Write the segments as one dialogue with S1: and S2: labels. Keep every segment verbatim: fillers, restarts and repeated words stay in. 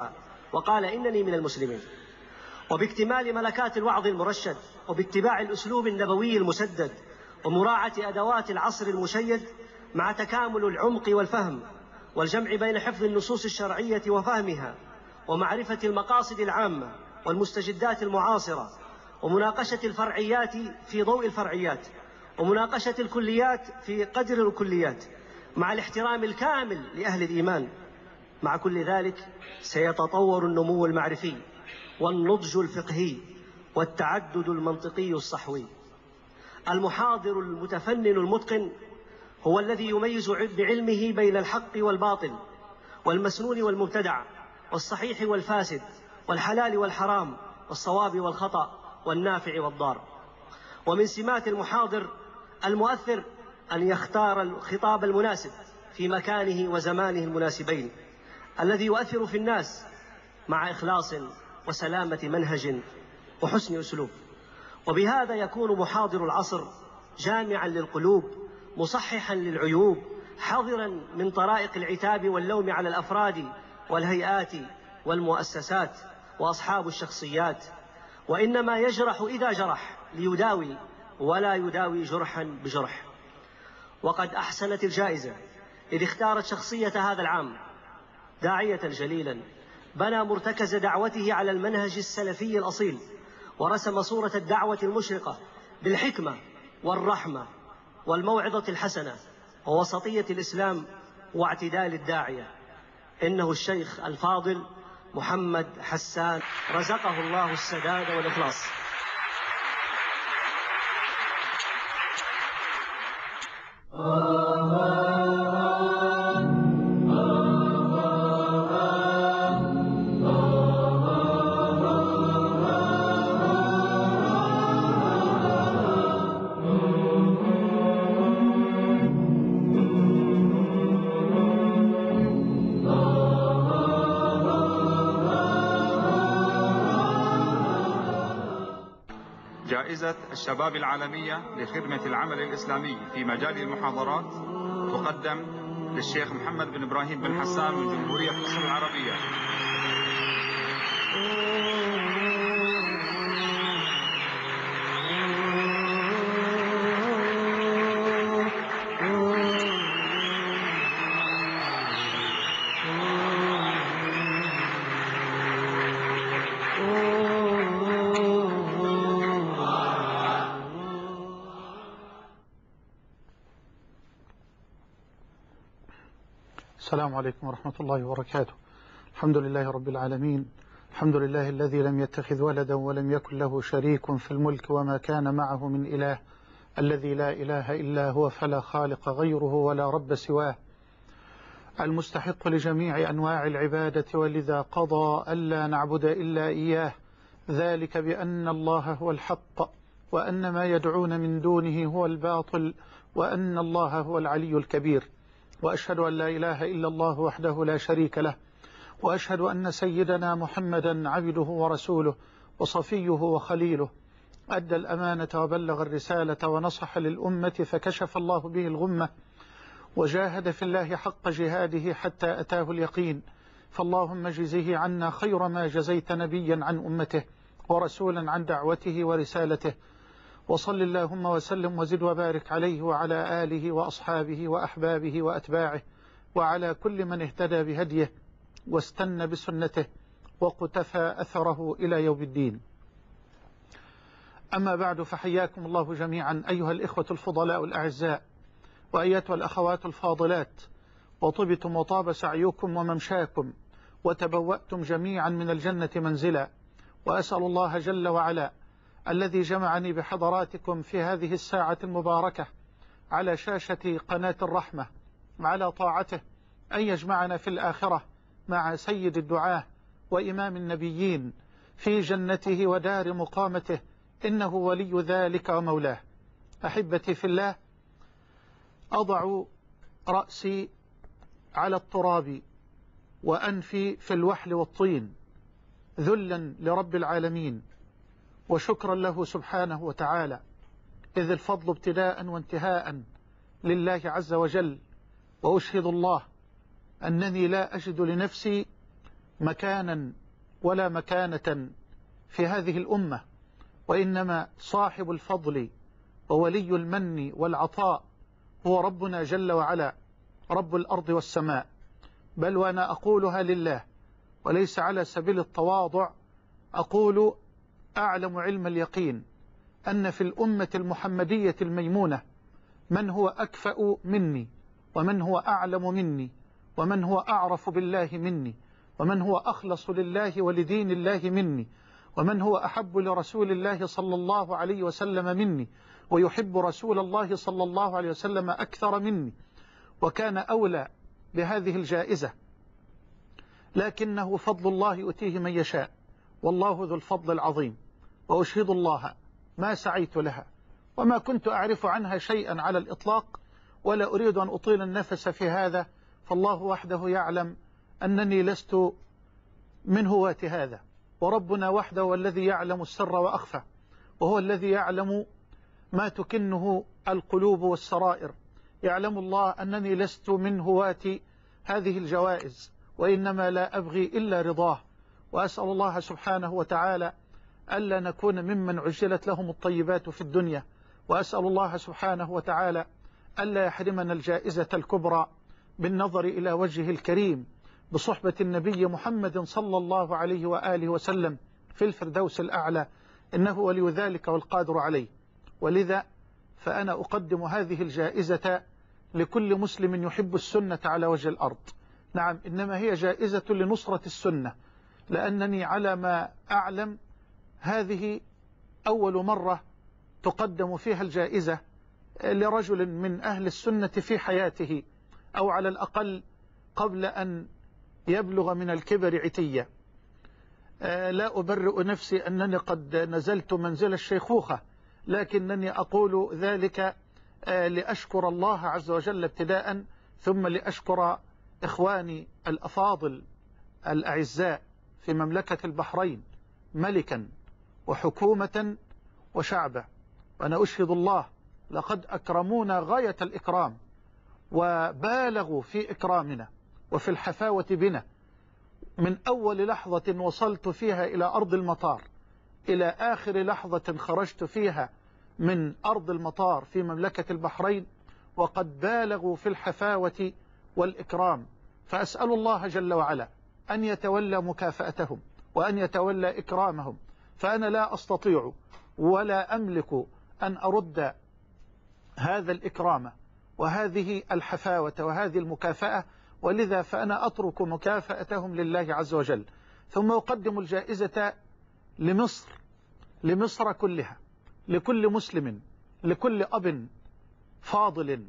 S1: وقال إنني من المسلمين. وباكتمال ملكات الوعظ المرشد، وباتباع الأسلوب النبوي المسدد، ومراعاة أدوات العصر المشيد، مع تكامل العمق والفهم والجمع بين حفظ النصوص الشرعية وفهمها، ومعرفة المقاصد العامة والمستجدات المعاصرة، ومناقشة الفرعيات في ضوء الفرعيات، ومناقشة الكليات في قدر الكليات، مع الاحترام الكامل لأهل الإيمان. مع كل ذلك سيتطور النمو المعرفي والنضج الفقهي والتعدد المنطقي الصحوي. المحاضر المتفنن المتقن هو الذي يميز بعلمه بين الحق والباطل، والمسنون والمبتدع، والصحيح والفاسد، والحلال والحرام، والصواب والخطأ، والنافع والضار. ومن سمات المحاضر المؤثر أن يختار الخطاب المناسب في مكانه وزمانه المناسبين، الذي يؤثر في الناس مع إخلاص وسلامة منهج وحسن أسلوب. وبهذا يكون محاضر العصر جامعا للقلوب، مصححا للعيوب، حذرا من طرائق العتاب واللوم على الأفراد والهيئات والمؤسسات وأصحاب الشخصيات، وإنما يجرح إذا جرح ليداوي، ولا يداوي جرحا بجرح. وقد أحسنت الجائزة إذ اختارت شخصية هذا العام، داعية جليلا بنى مرتكز دعوته على المنهج السلفي الأصيل، ورسم صورة الدعوة المشرقة بالحكمة والرحمة والموعظة الحسنة ووسطية الإسلام واعتدال الداعية. إنه الشيخ الفاضل محمد حسان، رزقه الله السداد والإخلاص.
S2: جائزة الشباب العالمية لخدمة العمل الإسلامي في مجال المحاضرات تقدم للشيخ محمد بن إبراهيم بن حسان من جمهورية مصر العربية.
S3: السلام عليكم ورحمة الله وبركاته. الحمد لله رب العالمين، الحمد لله الذي لم يتخذ ولدا ولم يكن له شريك في الملك وما كان معه من إله، الذي لا إله إلا هو فلا خالق غيره ولا رب سواه، المستحق لجميع أنواع العبادة، ولذا قضى ألا نعبد إلا إياه، ذلك بأن الله هو الحق وأن ما يدعون من دونه هو الباطل وأن الله هو العلي الكبير. وأشهد أن لا إله إلا الله وحده لا شريك له، وأشهد أن سيدنا محمدا عبده ورسوله وصفيه وخليله، أدى الأمانة وبلغ الرسالة ونصح للأمة فكشف الله به الغمة، وجاهد في الله حق جهاده حتى أتاه اليقين. فاللهم جزه عنا خير ما جزيت نبيا عن أمته ورسولا عن دعوته ورسالته، وصل اللهم وسلم وزد وبارك عليه وعلى آله وأصحابه وأحبابه وأتباعه وعلى كل من اهتدى بهديه واستنى بسنته وقتفى أثره إلى يوم الدين. أما بعد، فحياكم الله جميعا أيها الإخوة الفضلاء الأعزاء، وأيتها الأخوات الفاضلات، وطبتم وطاب سعيكم وممشاكم، وتبوأتم جميعا من الجنة منزلا. وأسأل الله جل وعلا الذي جمعني بحضراتكم في هذه الساعة المباركة على شاشة قناة الرحمة على طاعته أن يجمعنا في الآخرة مع سيد الدعاة وإمام النبيين في جنته ودار مقامته، إنه ولي ذلك ومولاه. أحبتي في الله، أضع رأسي على التراب وأنفي في الوحل والطين ذلا لرب العالمين وشكرا له سبحانه وتعالى، إذ الفضل ابتداء وانتهاء لله عز وجل. وأشهد الله أنني لا أجد لنفسي مكانا ولا مكانة في هذه الأمة، وإنما صاحب الفضل وولي المن والعطاء هو ربنا جل وعلا، رب الأرض والسماء. بل وأنا أقولها لله وليس على سبيل التواضع، أقول أعلم علم اليقين أن في الأمة المحمدية الميمونة من هو أكفأ مني، ومن هو أعلم مني، ومن هو أعرف بالله مني، ومن هو أخلص لله ولدين الله مني، ومن هو أحب لرسول الله صلى الله عليه وسلم مني، ويحب رسول الله صلى الله عليه وسلم أكثر مني، وكان أولى بهذه الجائزة، لكنه فضل الله يؤتيه من يشاء، والله ذو الفضل العظيم. وأشهد الله ما سعيت لها وما كنت أعرف عنها شيئا على الإطلاق، ولا أريد أن أطيل النفس في هذا، فالله وحده يعلم أنني لست من هواة هذا، وربنا وحده هو الذي يعلم السر وأخفى، وهو الذي يعلم ما تكنه القلوب والسرائر. يعلم الله أنني لست من هواة هذه الجوائز، وإنما لا أبغي إلا رضاه، وأسأل الله سبحانه وتعالى ألا نكون ممن عجلت لهم الطيبات في الدنيا، وأسأل الله سبحانه وتعالى ألا يحرمنا الجائزة الكبرى بالنظر إلى وجهه الكريم بصحبة النبي محمد صلى الله عليه وآله وسلم في الفردوس الأعلى، إنه ولي ذلك والقادر عليه. ولذا فأنا أقدم هذه الجائزة لكل مسلم يحب السنة على وجه الأرض. نعم، إنما هي جائزة لنصرة السنة، لأنني على ما أعلم هذه أول مرة تقدم فيها الجائزة لرجل من أهل السنة في حياته، أو على الأقل قبل أن يبلغ من الكبر عتية. لا أبرئ نفسي أنني قد نزلت منزل الشيخوخة، لكنني أقول ذلك لأشكر الله عز وجل ابتداء، ثم لأشكر إخواني الأفاضل الأعزاء في مملكة البحرين ملكا وحكومة وشعبا. وأنا أشهد الله لقد أكرمونا غاية الإكرام، وبالغوا في إكرامنا وفي الحفاوة بنا، من أول لحظة وصلت فيها إلى أرض المطار إلى آخر لحظة خرجت فيها من أرض المطار في مملكة البحرين، وقد بالغوا في الحفاوة والإكرام. فأسأل الله جل وعلا أن يتولى مكافأتهم وأن يتولى إكرامهم، فأنا لا أستطيع ولا أملك أن أرد هذا الإكرام وهذه الحفاوة وهذه المكافأة، ولذا فأنا أترك مكافأتهم لله عز وجل. ثم أقدم الجائزة لمصر، لمصر كلها، لكل مسلم، لكل أب فاضل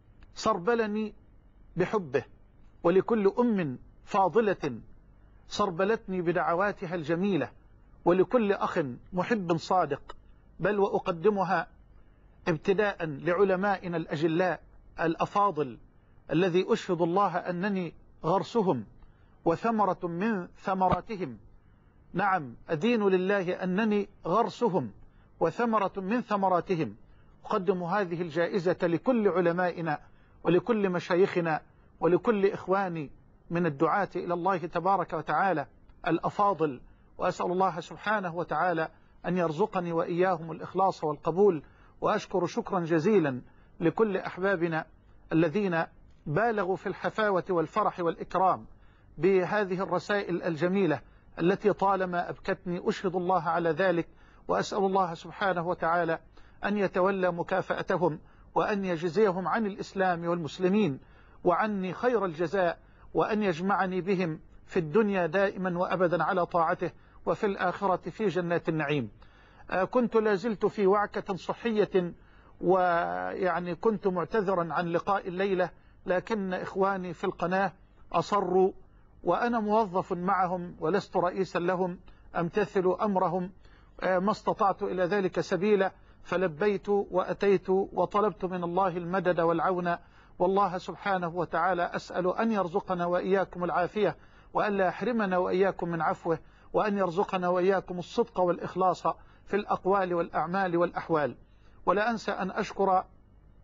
S3: صربلني بحبه، ولكل أم فاضلة صربلتني بدعواتها الجميلة، ولكل أخ محب صادق. بل وأقدمها ابتداء لعلمائنا الأجلاء الأفاضل الذي أشهد الله أنني غرسهم وثمرة من ثمراتهم. نعم، أدين لله أنني غرسهم وثمرة من ثمراتهم. أقدم هذه الجائزة لكل علمائنا ولكل مشايخنا ولكل إخواني من الدعاة إلى الله تبارك وتعالى الأفاضل، وأسأل الله سبحانه وتعالى أن يرزقني وإياهم الإخلاص والقبول. وأشكر شكرا جزيلا لكل أحبابنا الذين بالغوا في الحفاوة والفرح والإكرام بهذه الرسائل الجميلة التي طالما أبكتني، أشهد الله على ذلك. وأسأل الله سبحانه وتعالى أن يتولى مكافأتهم وأن يجزيهم عن الإسلام والمسلمين وعني خير الجزاء، وأن يجمعني بهم في الدنيا دائما وأبدا على طاعته، وفي الآخرة في جنات النعيم. كنت لازلت في وعكة صحية، ويعني كنت معتذرا عن لقاء الليلة، لكن إخواني في القناة أصروا، وأنا موظف معهم ولست رئيسا لهم، أمتثل أمرهم ما استطعت إلى ذلك سبيلا، فلبيت وأتيت وطلبت من الله المدد والعون. والله سبحانه وتعالى أسأل أن يرزقنا وإياكم العافية، وأن لا يحرمنا وإياكم من عفوه، وأن يرزقنا وإياكم الصدق والإخلاص في الأقوال والأعمال والأحوال. ولا أنسى أن أشكر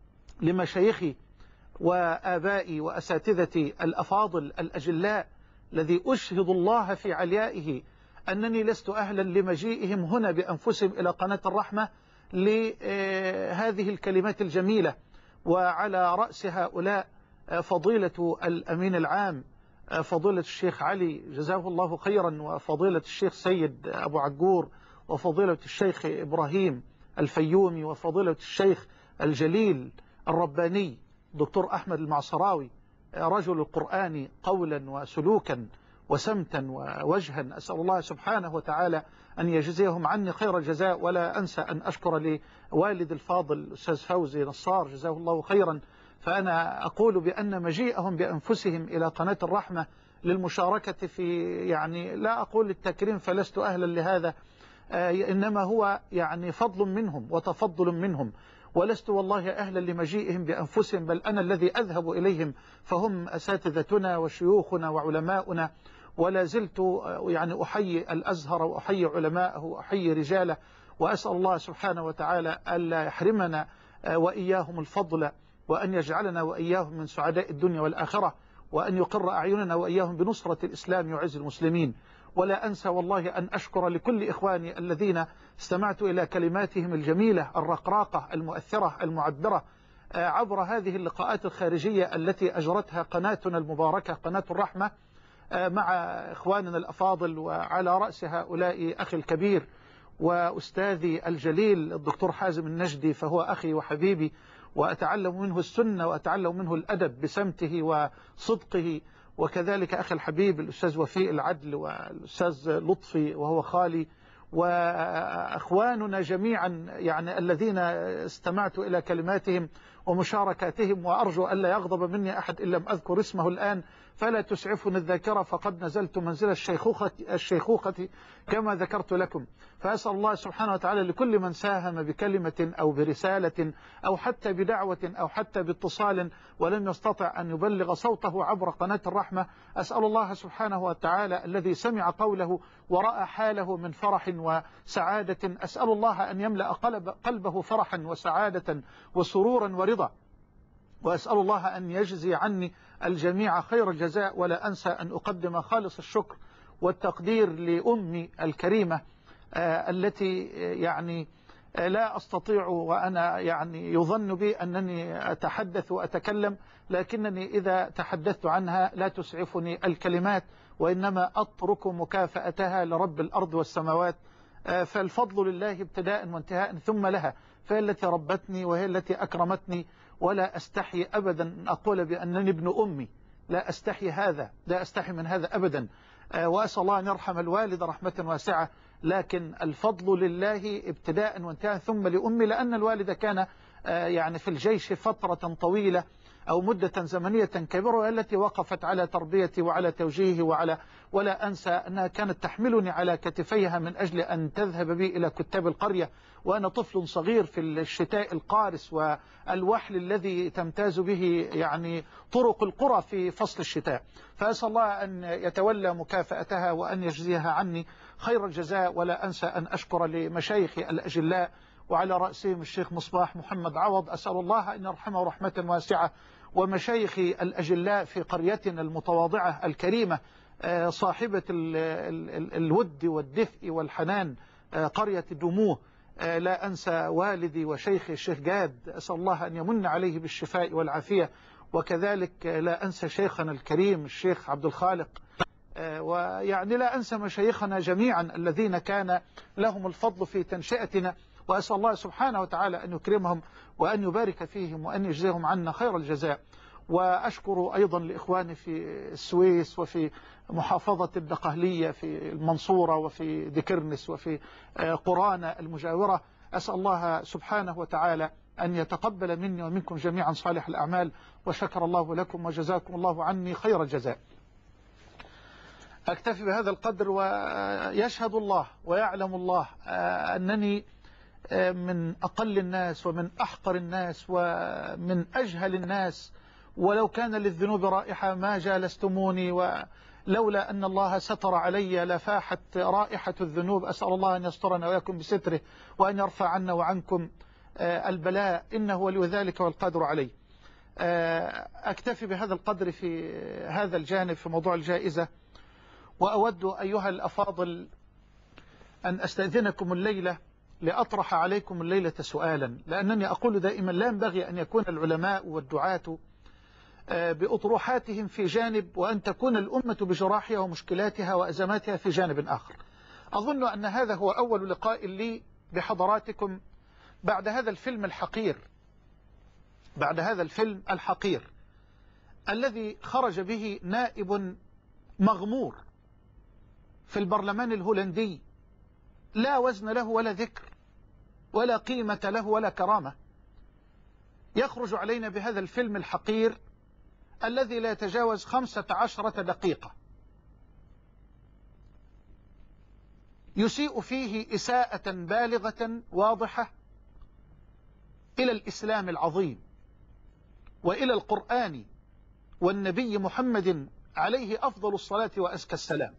S3: لمشايخي وآبائي وأساتذتي الأفاضل الأجلاء، الذي أشهد الله في عليائه أنني لست أهلا لمجيئهم هنا بأنفسهم إلى قناة الرحمة لهذه الكلمات الجميلة، وعلى رأس هؤلاء فضيلة الأمين العام فضيلة الشيخ علي جزاه الله خيرا، وفضيلة الشيخ سيد أبو عجور، وفضيلة الشيخ إبراهيم الفيومي، وفضيلة الشيخ الجليل الرباني دكتور أحمد المعصراوي، رجل القرآن قولا وسلوكا وسمتا ووجها. أسأل الله سبحانه وتعالى أن يجزيهم عني خير الجزاء. ولا أنسى أن أشكر لوالد الفاضل الأستاذ فوزي نصار جزاه الله خيرا. فأنا أقول بأن مجيئهم بأنفسهم إلى قناة الرحمة للمشاركة في، يعني لا أقول التكريم فلست أهلا لهذا، إنما هو يعني فضل منهم وتفضل منهم، ولست والله أهلا لمجيئهم بأنفسهم، بل أنا الذي أذهب إليهم، فهم أساتذتنا وشيوخنا وعلماؤنا. ولا زلت يعني أحيي الأزهر وأحيي علماءه وأحيي رجاله، وأسأل الله سبحانه وتعالى ألا يحرمنا وإياهم الفضل، وأن يجعلنا وإياهم من سعداء الدنيا والآخرة، وأن يقر أعيننا وإياهم بنصرة الإسلام وعز المسلمين. ولا أنسى والله أن أشكر لكل إخواني الذين استمعت إلى كلماتهم الجميلة الرقراقة المؤثرة المعبرة عبر هذه اللقاءات الخارجية التي أجرتها قناتنا المباركة قناة الرحمة مع إخواننا الأفاضل، وعلى رأس هؤلاء أخي الكبير وأستاذي الجليل الدكتور حازم النجدي، فهو أخي وحبيبي، وأتعلم منه السنة وأتعلم منه الأدب بسمته وصدقه. وكذلك أخي الحبيب الأستاذ وفيء العدل والأستاذ لطفي وهو خالي، وأخواننا جميعا يعني الذين استمعت إلى كلماتهم ومشاركاتهم، وأرجو ألا يغضب مني أحد إن لم أذكر اسمه الآن، فلا تسعفني الذاكرة، فقد نزلت منزل الشيخوخة, الشيخوخة كما ذكرت لكم. فأسأل الله سبحانه وتعالى لكل من ساهم بكلمة أو برسالة أو حتى بدعوة أو حتى باتصال ولم يستطع أن يبلغ صوته عبر قناة الرحمة، أسأل الله سبحانه وتعالى الذي سمع قوله ورأى حاله من فرح وسعادة، أسأل الله أن يملأ قلب قلبه فرحا وسعادة وسرورا ورضا، وأسأل الله أن يجزي عني الجميع خير الجزاء. ولا أنسى أن أقدم خالص الشكر والتقدير لأمي الكريمة آه التي يعني آه لا أستطيع وأنا يعني يظن بي أنني أتحدث وأتكلم، لكنني إذا تحدثت عنها لا تسعفني الكلمات، وإنما أترك مكافأتها لرب الأرض والسماوات. آه فالفضل لله ابتداء وانتهاء ثم لها، فهي التي ربتني وهي التي أكرمتني، ولا أستحي أبدا أن أقول بأنني ابن أمي، لا أستحي هذا، لا أستحي من هذا أبدا. وأسأل الله أن يرحم الوالد رحمة واسعة، لكن الفضل لله ابتداء وانتهاء ثم لأمي، لأن الوالد كان يعني في الجيش فترة طويلة أو مدة زمنية كبيرة، التي وقفت على تربيتي وعلى توجيهي وعلى ولا أنسى أنها كانت تحملني على كتفيها من أجل أن تذهب بي إلى كتاب القرية وأنا طفل صغير في الشتاء القارس والوحل الذي تمتاز به يعني طرق القرى في فصل الشتاء. فأسأل الله أن يتولى مكافأتها وأن يجزيها عني خير الجزاء. ولا أنسى أن أشكر لمشايخ الأجلاء وعلى رأسهم الشيخ مصباح محمد عوض، أسأل الله أن يرحمه رحمة واسعة، ومشايخ الأجلاء في قريتنا المتواضعة الكريمة صاحبة الود والدفء والحنان قرية دموه. لا أنسى والدي وشيخي الشيخ جاد، أسأل الله أن يمن عليه بالشفاء والعافية. وكذلك لا أنسى شيخنا الكريم الشيخ عبد الخالق، ويعني لا أنسى مشايخنا جميعا الذين كان لهم الفضل في تنشئتنا، وأسأل الله سبحانه وتعالى أن يكرمهم وأن يبارك فيهم وأن يجزيهم عنا خير الجزاء. وأشكر أيضا لإخواني في السويس وفي محافظة الدقهلية في المنصورة وفي دكرنس وفي قرانا المجاورة، أسأل الله سبحانه وتعالى أن يتقبل مني ومنكم جميعا صالح الأعمال، وشكر الله لكم وجزاكم الله عني خير الجزاء. أكتفي بهذا القدر، ويشهد الله ويعلم الله أنني من أقل الناس ومن أحقر الناس ومن أجهل الناس، ولو كان للذنوب رائحة ما جالستموني، ولولا أن الله ستر علي لفاحت رائحة الذنوب. أسأل الله أن يسترنا ويكون بستره وأن يرفع عنا وعنكم البلاء، إنه ولي ذلك والقادر عليه. أكتفي بهذا القدر في هذا الجانب في موضوع الجائزة، وأود أيها الأفاضل أن أستأذنكم الليلة لأطرح عليكم الليلة سؤالا، لأنني أقول دائما لا ينبغي أن يكون العلماء والدعاة بأطروحاتهم في جانب وأن تكون الأمة بجراحها ومشكلاتها وأزماتها في جانب آخر. أظن أن هذا هو أول لقاء لي بحضراتكم بعد هذا الفيلم الحقير بعد هذا الفيلم الحقير الذي خرج به نائب مغمور في البرلمان الهولندي، لا وزن له ولا ذكر ولا قيمة له ولا كرامة، يخرج علينا بهذا الفيلم الحقير الذي لا يتجاوز خمسة عشرة دقيقة، يسيء فيه إساءة بالغة واضحة إلى الإسلام العظيم وإلى القرآن والنبي محمد عليه أفضل الصلاة وأزكى السلام.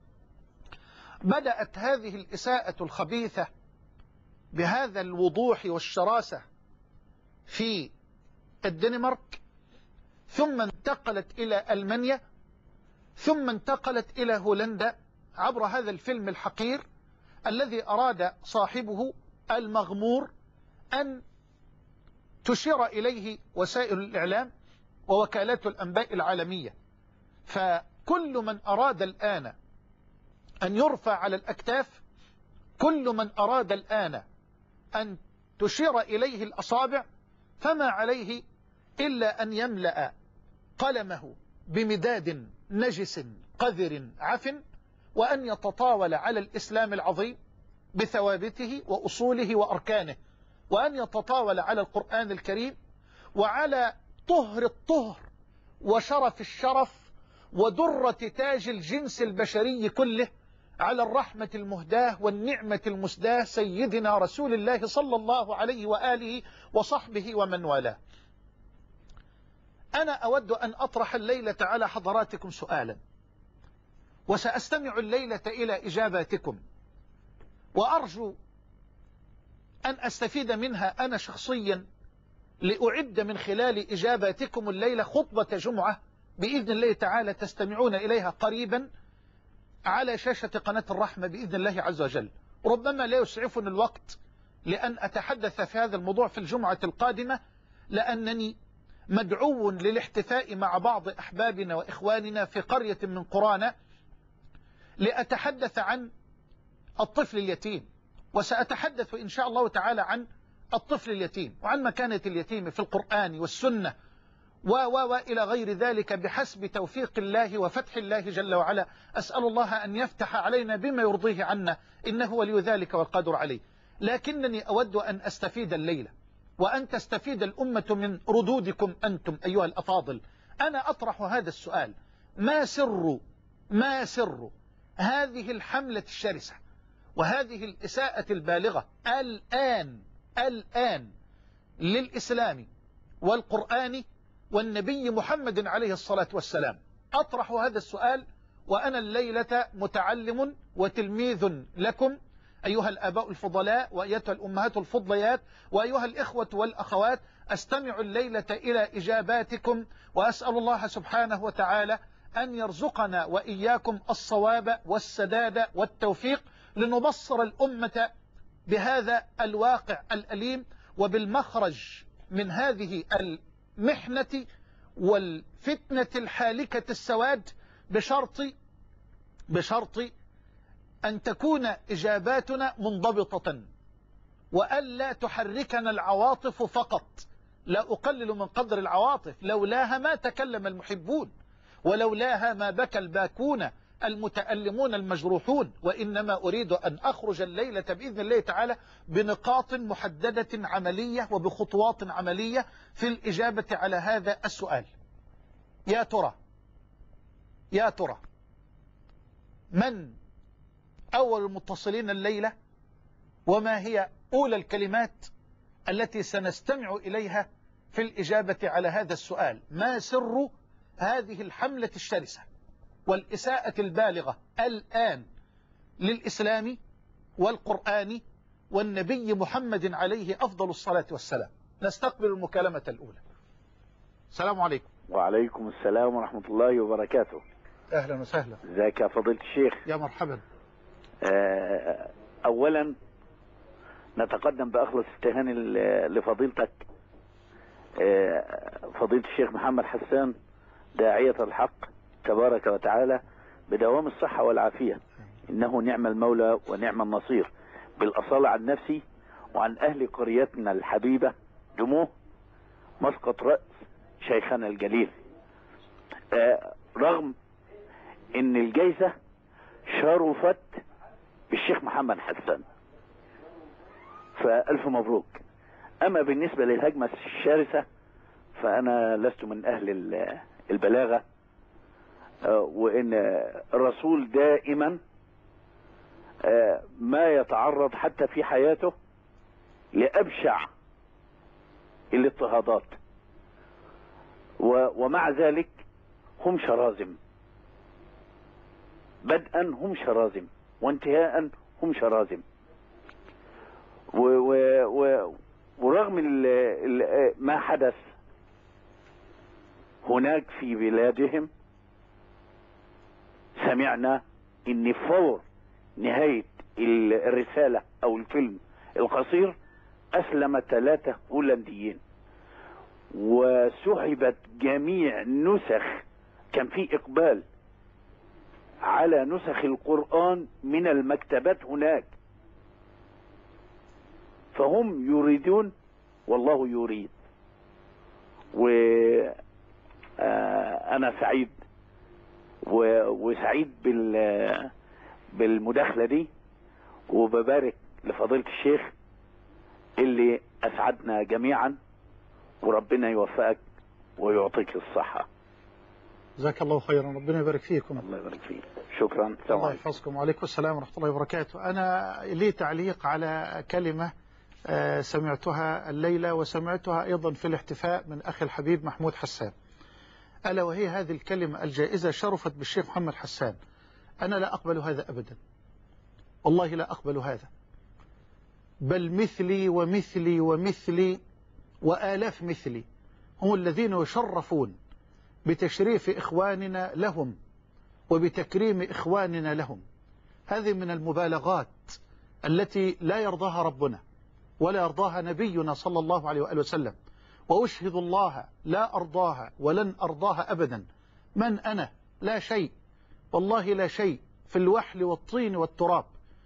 S3: بدأت هذه الإساءة الخبيثة بهذا الوضوح والشراسة في الدنمارك، ثم انتقلت إلى ألمانيا، ثم انتقلت إلى هولندا عبر هذا الفيلم الحقير الذي أراد صاحبه المغمور أن تشير إليه وسائل الإعلام ووكالات الأنباء العالمية. فكل من أراد الآن أن يرفع على الأكتاف، كل من أراد الآن أن تشير إليه الأصابع، فما عليه إلا أن يملأ قلمه بمداد نجس قذر عفن، وأن يتطاول على الإسلام العظيم بثوابته وأصوله وأركانه، وأن يتطاول على القرآن الكريم وعلى طهر الطهر وشرف الشرف ودرة تاج الجنس البشري كله، على الرحمة المهداة والنعمة المسداة سيدنا رسول الله صلى الله عليه وآله وصحبه ومن والاه. أنا أود أن أطرح الليلة على حضراتكم سؤالا، وسأستمع الليلة إلى إجاباتكم، وأرجو أن أستفيد منها أنا شخصيا لأعد من خلال إجاباتكم الليلة خطبة جمعة بإذن الله تعالى تستمعون إليها قريبا على شاشة قناة الرحمة بإذن الله عز وجل. ربما لا يسعفني الوقت لأن أتحدث في هذا الموضوع في الجمعة القادمة، لأنني مدعو للاحتفاء مع بعض أحبابنا وإخواننا في قرية من قرانا لأتحدث عن الطفل اليتيم، وسأتحدث إن شاء الله تعالى عن الطفل اليتيم وعن مكانة اليتيم في القرآن والسنة و و وإلى غير ذلك بحسب توفيق الله وفتح الله جل وعلا. أسأل الله أن يفتح علينا بما يرضيه عنا، إنه ولي ذلك والقادر عليه. لكنني أود أن أستفيد الليلة وأن تستفيد الأمة من ردودكم أنتم أيها الأفاضل. أنا أطرح هذا السؤال: ما سر ما سر هذه الحملة الشرسة وهذه الإساءة البالغة الآن الآن للإسلام والقرآن والنبي محمد عليه الصلاة والسلام؟ أطرح هذا السؤال وأنا الليلة متعلم وتلميذ لكم أيها الآباء الفضلاء وأيتها الأمهات الفضليات وأيها الإخوة والأخوات. أستمع الليلة إلى إجاباتكم، وأسأل الله سبحانه وتعالى أن يرزقنا وإياكم الصواب والسداد والتوفيق لنبصر الأمة بهذا الواقع الأليم وبالمخرج من هذه المحنة والفتنة الحالكة السواد، بشرط بشرط أن تكون إجاباتنا منضبطة وألا تحركنا العواطف فقط. لا أقلل من قدر العواطف، لولاها ما تكلم المحبون، ولولاها ما بكى الباكون المتألمون المجروحون. وإنما أريد أن أخرج الليلة بإذن الله تعالى بنقاط محددة عملية وبخطوات عملية في الإجابة على هذا السؤال. يا ترى يا ترى من أول المتصلين الليلة، وما هي أولى الكلمات التي سنستمع إليها في الإجابة على هذا السؤال؟ ما سر هذه الحملة الشرسة والإساءة البالغة الآن للإسلام والقرآن والنبي محمد عليه أفضل الصلاة والسلام؟ نستقبل المكالمة الأولى. السلام عليكم.
S4: وعليكم السلام ورحمة الله وبركاته.
S3: أهلا وسهلا.
S4: ازيك يا فضيلة الشيخ؟
S3: يا مرحبا.
S4: آه، أولا نتقدم بأخلص التهاني لفضيلتك آه، فضيلة الشيخ محمد حسان داعية الحق تبارك وتعالى بدوام الصحة والعافية، إنه نعم المولى ونعم النصير، بالأصالة عن نفسي وعن أهل قريتنا الحبيبة دموه مسقط رأس شيخنا الجليل. آه، رغم إن الجيزة شرفت بالشيخ محمد حسان، فألف مبروك. أما بالنسبة للهجمة الشرسة فأنا لست من أهل البلاغة، وإن الرسول دائما ما يتعرض حتى في حياته لأبشع الاضطهادات، ومع ذلك هم شرازم، بدءا هم شرازم وانتهاء هم شرازم. و و و ورغم ال ال ما حدث هناك في بلادهم، سمعنا ان فور نهاية الرسالة او الفيلم القصير اسلم ثلاثة هولنديين، وسحبت جميع نسخ، كان في اقبال على نسخ القرآن من المكتبات هناك، فهم يريدون والله يريد. وأنا سعيد وسعيد بالمداخلة دي، وببارك لفضيلة الشيخ اللي أسعدنا جميعا، وربنا يوفقك ويعطيك الصحة.
S3: جزاك الله خيرا، ربنا يبارك فيكم.
S4: الله يبارك فيك، شكرا.
S3: الله يحفظكم. وعليكم السلام ورحمة الله وبركاته. أنا لي تعليق على كلمة سمعتها الليلة وسمعتها أيضا في الاحتفاء من أخي الحبيب محمود حسان، ألا وهي هذه الكلمة: الجائزة شرفت بالشيخ محمد حسان. أنا لا أقبل هذا أبدا، والله لا أقبل هذا، بل مثلي ومثلي ومثلي وآلاف مثلي هم الذين يشرفون بتشريف إخواننا لهم وبتكريم إخواننا لهم. هذه من المبالغات التي لا يرضاها ربنا ولا يرضاها نبينا صلى الله عليه وآله وسلم، وأشهد الله لا أرضاها ولن أرضاها أبدا. من أنا؟ لا شيء، والله لا شيء، في الوحل والطين والتراب،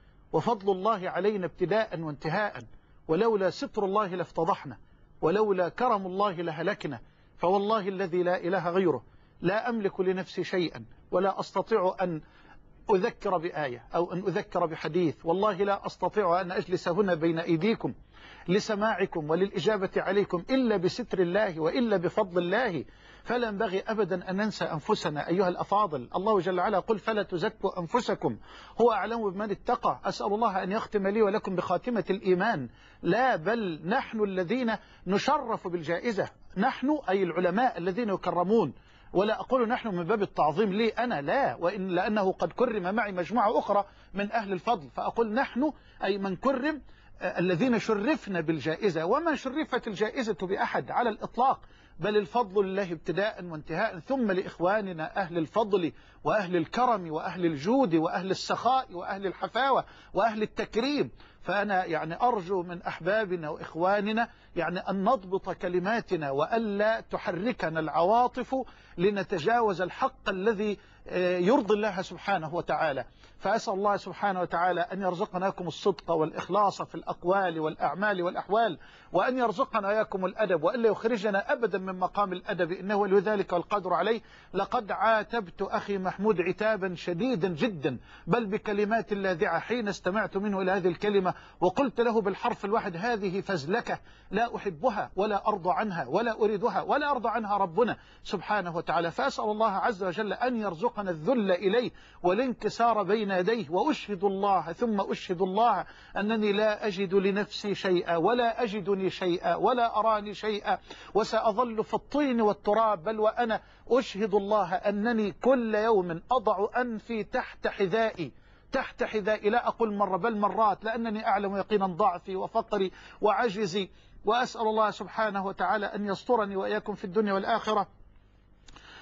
S3: وفضل الله علينا ابتداء وانتهاء، ولولا ستر الله لافتضحنا، ولولا كرم الله لهلكنا. فوالله الذي لا إله غيره لا أملك لنفسي شيئا، ولا أستطيع أن أذكر بآية أو أن أذكر بحديث، والله لا أستطيع أن أجلس هنا بين أيديكم لسماعكم وللإجابة عليكم إلا بستر الله وإلا بفضل الله. فلا ينبغي أبدا أن ننسى أنفسنا أيها الأفاضل. الله جل وعلا قل فلا تزكوا أنفسكم هو أعلم بمن اتقى. أسأل الله أن يختم لي ولكم بخاتمة الإيمان. لا، بل نحن الذين نشرف بالجائزة، نحن أي العلماء الذين يكرمون، ولا أقول نحن من باب التعظيم لي أنا، لا، وإن لأنه قد كرم معي مجموعة أخرى من أهل الفضل، فأقول نحن أي من كرم الذين شرفنا بالجائزة. وما شرفت الجائزة بأحد على الإطلاق، بل الفضل لله ابتداء وانتهاء، ثم لإخواننا أهل الفضل وأهل الكرم وأهل الجود وأهل السخاء وأهل الحفاوة وأهل التكريم. فأنا يعني أرجو من أحبابنا وإخواننا يعني أن نضبط كلماتنا وألا تحركنا العواطف لنتجاوز الحق الذي يرضي الله سبحانه وتعالى. فأسأل الله سبحانه وتعالى أن يرزقناكم الصدق والإخلاص في الأقوال والأعمال والأحوال، وأن يرزقنا إياكم الأدب، وألا يخرجنا أبدا من مقام الأدب، إنه ولي ذلك والقادر عليه. لقد عاتبت أخي محمود عتابا شديدا جدا، بل بكلمات لاذعة، حين استمعت منه إلى هذه الكلمة وقلت له بالحرف الواحد: هذه فزلكة لا أحبها ولا أرضى عنها ولا أريدها ولا أرضى عنها ربنا سبحانه وتعالى. فأسأل الله عز وجل أن يرزقنا الذل إليه والانكسار بين يديه. وأشهد الله ثم أشهد الله أنني لا أجد لنفسي شيئا ولا أجدني شيئا ولا أراني شيئا، وسأظل في الطين والتراب. بل وأنا أشهد الله أنني كل يوم أضع أنفي تحت حذائي تحت حذائي لا أقول مرة بل مرات، لأنني أعلم يقينا ضعفي وفقري وعجزي. وأسأل الله سبحانه وتعالى أن يسترني وإياكم في الدنيا والآخرة،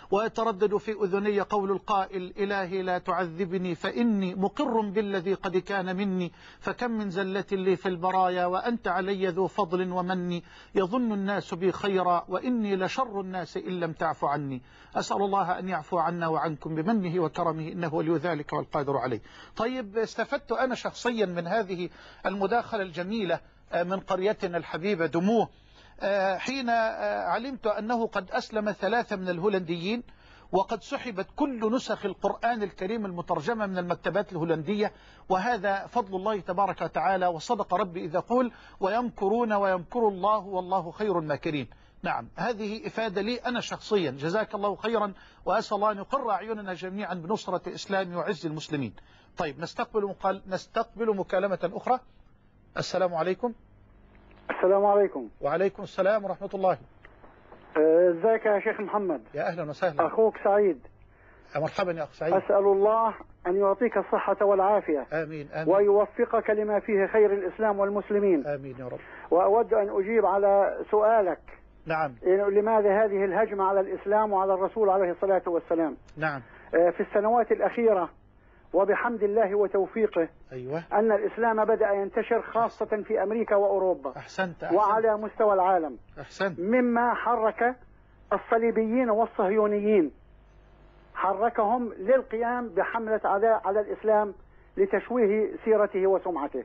S3: ويتردد في أذني قول القائل: إلهي لا تعذبني فإني مقر بالذي قد كان مني، فكم من زلة لي في البرايا وأنت علي ذو فضل ومن، يظن الناس بي خيرا وإني لشر الناس إن لم تعفو عني. أسأل الله أن يعفو عنا وعنكم بمنه وكرمه إنه ولي ذلك والقادر عليه. طيب، استفدت أنا شخصيا من هذه المداخلة الجميلة من قريتنا الحبيبة دموه، حين علمت أنه قد أسلم ثلاثة من الهولنديين، وقد سحبت كل نسخ القرآن الكريم المترجمة من المكتبات الهولندية، وهذا فضل الله تبارك وتعالى. وصدق ربي إذا قول: ويمكرون ويمكر الله والله خير الماكرين. نعم، هذه إفادة لي أنا شخصيا، جزاك الله خيرا، وأسأل الله أن يقر أعيننا جميعا بنصرة الإسلام وعز المسلمين. طيب، نستقبل مقال... نستقبل مكالمة أخرى. السلام عليكم.
S5: السلام عليكم.
S3: وعليكم السلام ورحمة الله.
S5: ازيك يا شيخ محمد؟
S3: يا أهلا وسهلا.
S5: أخوك سعيد.
S3: مرحبا يا أخ سعيد.
S5: أسأل الله أن يعطيك الصحة والعافية.
S3: آمين آمين.
S5: ويوفقك لما فيه خير الإسلام والمسلمين.
S3: آمين يا رب.
S5: وأود أن أجيب على سؤالك.
S3: نعم.
S5: لماذا هذه الهجمة على الإسلام وعلى الرسول عليه الصلاة والسلام؟
S3: نعم.
S5: في السنوات الأخيرة وبحمد الله وتوفيقه،
S3: أيوة،
S5: أن الإسلام بدأ ينتشر خاصة في أمريكا وأوروبا.
S3: أحسنت, أحسنت.
S5: وعلى مستوى العالم.
S3: أحسنت.
S5: مما حرك الصليبيين والصهيونيين، حركهم للقيام بحملة عداء على الإسلام لتشويه سيرته وسمعته.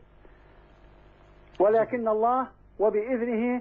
S5: ولكن الله وبإذنه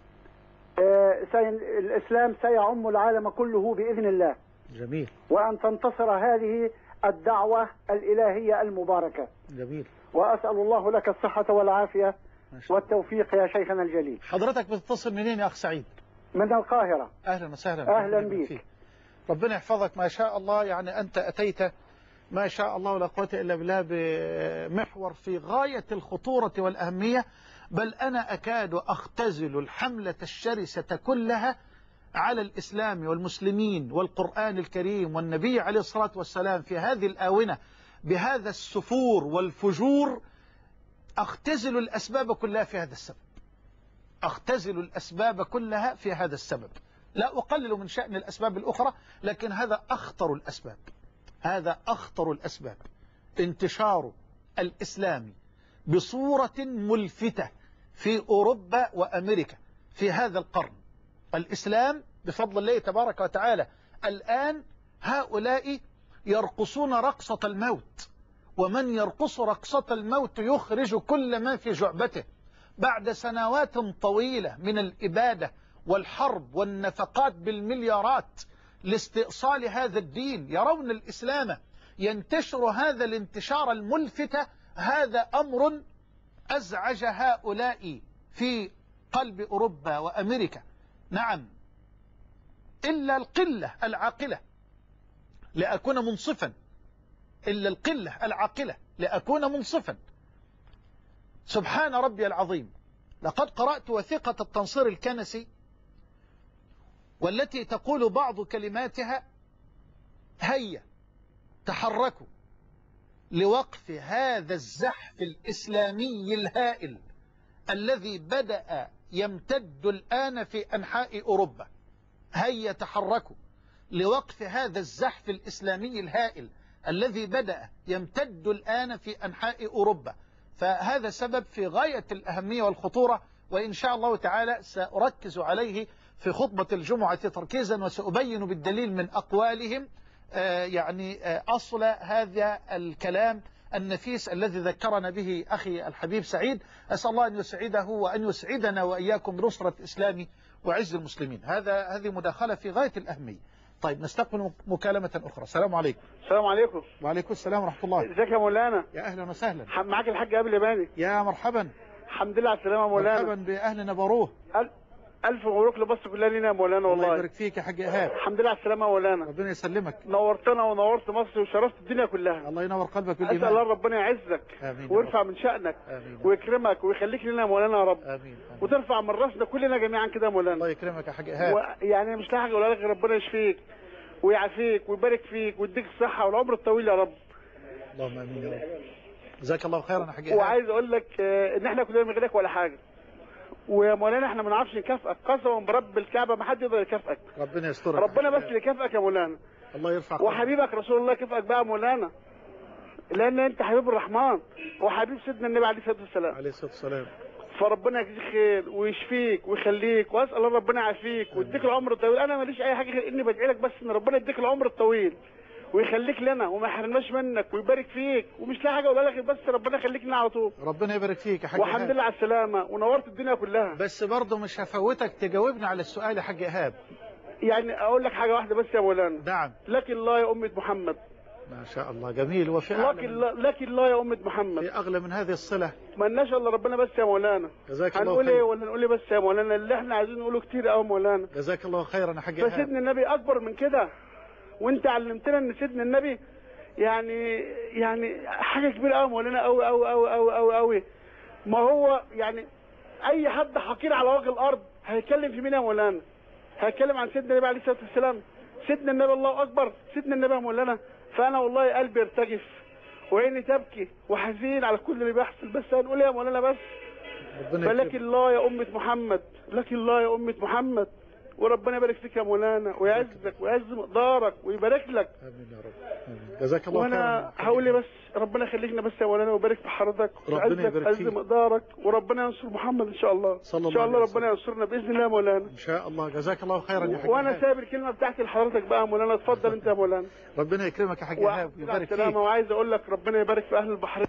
S5: الإسلام سيعم العالم كله بإذن الله.
S3: جميل.
S5: وأن تنتصر هذه الدعوة الإلهية المباركة.
S3: جميل.
S5: وأسأل الله لك الصحة والعافية والتوفيق يا شيخنا الجليل.
S3: حضرتك بتتصل منين يا أخ سعيد؟
S5: من القاهرة.
S3: أهلا وسهلا.
S5: أهلا بك.
S3: ربنا يحفظك. ما شاء الله، يعني أنت أتيت ما شاء الله ولا قوة إلا بالله بمحور في غاية الخطورة والأهمية، بل أنا أكاد أختزل الحملة الشرسة كلها على الإسلام والمسلمين والقرآن الكريم والنبي عليه الصلاة والسلام في هذه الآونة بهذا السفور والفجور. أختزل الأسباب كلها في هذا السبب. أختزل الأسباب كلها في هذا السبب. لا أقلل من شأن الأسباب الأخرى، لكن هذا أخطر الأسباب. هذا أخطر الأسباب. انتشار الإسلام بصورة ملفتة في أوروبا وأمريكا في هذا القرن. الإسلام بفضل الله تبارك وتعالى الآن هؤلاء يرقصون رقصة الموت، ومن يرقص رقصة الموت يخرج كل ما في جعبته. بعد سنوات طويلة من الإبادة والحرب والنفقات بالمليارات لاستئصال هذا الدين، يرون الإسلام ينتشر هذا الانتشار الملفت. هذا أمر أزعج هؤلاء في قلب أوروبا وأمريكا. نعم، إلا القلة العاقلة لأكون منصفا، إلا القلة العاقلة لأكون منصفا. سبحان ربي العظيم، لقد قرأت وثيقة التنصير الكنسي والتي تقول بعض كلماتها: هيا تحركوا لوقف هذا الزحف الإسلامي الهائل الذي بدأ يمتد الآن في أنحاء أوروبا. هيا تحركوا لوقف هذا الزحف الإسلامي الهائل الذي بدأ يمتد الآن في أنحاء أوروبا. فهذا سبب في غاية الأهمية والخطورة، وإن شاء الله تعالى سأركز عليه في خطبة الجمعة تركيزا، وسأبين بالدليل من أقوالهم آه يعني آه أصل هذا الكلام النفيس الذي ذكرنا به أخي الحبيب سعيد. أسأل الله أن يسعده وأن يسعدنا وإياكم بنصرة الإسلام وعز المسلمين. هذا هذه مداخلة في غاية الأهمية. طيب، نستقبل مكالمة أخرى. السلام عليكم.
S5: السلام عليكم.
S3: وعليكم السلام ورحمة الله.
S5: ازيك يا مولانا؟
S3: يا أهلا وسهلا.
S5: معاك الحاج قبل يباني.
S3: يا مرحبا.
S5: الحمد لله على السلامة يا مولانا.
S3: مرحبا بأهلنا باروه.
S5: ألف مبروك لمصر كلها لينا يا مولانا. والله
S3: الله يبارك فيك يا حاج إيهاب.
S5: الحمد لله على السلامة يا مولانا.
S3: ربنا يسلمك.
S5: نورتنا ونورت مصر وشرفت الدنيا كلها.
S3: الله ينور قلبك بالإيمان.
S5: أسأل الله ربنا يعزك.
S3: آمين.
S5: ويرفع من شأنك.
S3: آمين.
S5: ويكرمك ويخليك لنا يا مولانا يا رب.
S3: آمين. آمين.
S5: وترفع من راسنا كلنا جميعا كده يا مولانا.
S3: الله يكرمك يا حاج إيهاب.
S5: يعني مش لاقي حاجة أقولها لك غير ربنا يشفيك ويعافيك ويبارك فيك ويديك الصحة والعمر الطويل يا رب.
S3: اللهم آمين يا رب. جزاك الله خيرا يا حاج إيهاب.
S5: وعايز أقول لك إن إحنا كلنا من غيرك ولا حاجة، ويا مولانا احنا ما نعرفش نكافئك، قسما برب الكعبه ما حد يقدر يكافئك.
S3: ربنا يسترك.
S5: ربنا بس اللي يكافئك يا مولانا.
S3: الله يرفع قدرك.
S5: وحبيبك رسول الله يكافئك بقى يا مولانا، لان انت حبيب الرحمن وحبيب سيدنا النبي عليه الصلاه والسلام.
S3: عليه الصلاه والسلام.
S5: فربنا يجزيك خير ويشفيك ويخليك، واسال الله ربنا يعافيك ويديك العمر الطويل. انا ماليش اي حاجه غير اني بدعي لك بس ان ربنا يديك العمر الطويل ويخليك لنا وما يحرمناش منك ويبارك فيك، ومش لاقي حاجه اقولها لك بس ربنا يخليك لنا على طول.
S3: ربنا يبارك فيك يا حاج إيهاب.
S5: والحمد لله على السلامه ونورت الدنيا كلها.
S3: بس برضه مش هفوتك تجاوبنا على السؤال يا حاج إيهاب.
S5: يعني اقول لك حاجه واحده بس يا مولانا.
S3: نعم.
S5: لك الله يا امه محمد.
S3: ما شاء الله جميل. وفي
S5: لك
S3: أعلى
S5: الله لك الله يا امه محمد.
S3: في أغلى من هذه الصلة.
S5: ما لناش الا ربنا بس يا مولانا.
S3: جزاك الله
S5: هنقول
S3: خير.
S5: ايه ولا نقول ايه بس يا مولانا؟ اللي احنا عايزين نقوله كتير قوي مولانا.
S3: جزاك الله خيرا يا حاج إيهاب.
S5: فسيدنا النبي اكبر من كده، وانت علمتنا ان سيدنا النبي يعني يعني حاجه كبيره قوي مولانا، قوي قوي قوي قوي قوي قوي. ما هو يعني اي حد حقير على وجه الارض هيتكلم في مين يا مولانا؟ هيتكلم عن سيدنا النبي عليه الصلاه والسلام. سيدنا النبي الله اكبر، سيدنا النبي يا مولانا. فانا والله قلبي يرتجف وعيني تبكي وحزين على كل اللي بيحصل، بس هنقول يا مولانا بس فلك الله يا امه محمد، لك الله يا امه محمد. وربنا يبارك فيك يا مولانا ويعزك ويعز مقدارك ويبارك لك.
S3: امين يا رب. امين. جزاك الله خيرا.
S5: وانا هقول لي بس ربنا يخليكنا بس يا مولانا ويبارك في حضرتك
S3: ربنا يبارك
S5: ويعز
S3: فيك.
S5: مقدارك، وربنا ينصر محمد ان شاء الله.
S3: صلى الله
S5: ان شاء الله
S3: عليه
S5: ربنا ينصرنا باذن الله يا مولانا.
S3: ان شاء الله. جزاك الله خيرا يا حاج
S5: وانا
S3: إيهاب.
S5: سايب الكلمه بتاعتي لحضرتك بقى يا مولانا. اتفضل انت يا مولانا.
S3: ربنا يكرمك يا حاج إيهاب ويبارك فيك.
S5: السلامه. وعايز اقول لك ربنا يبارك في اهل البحرين.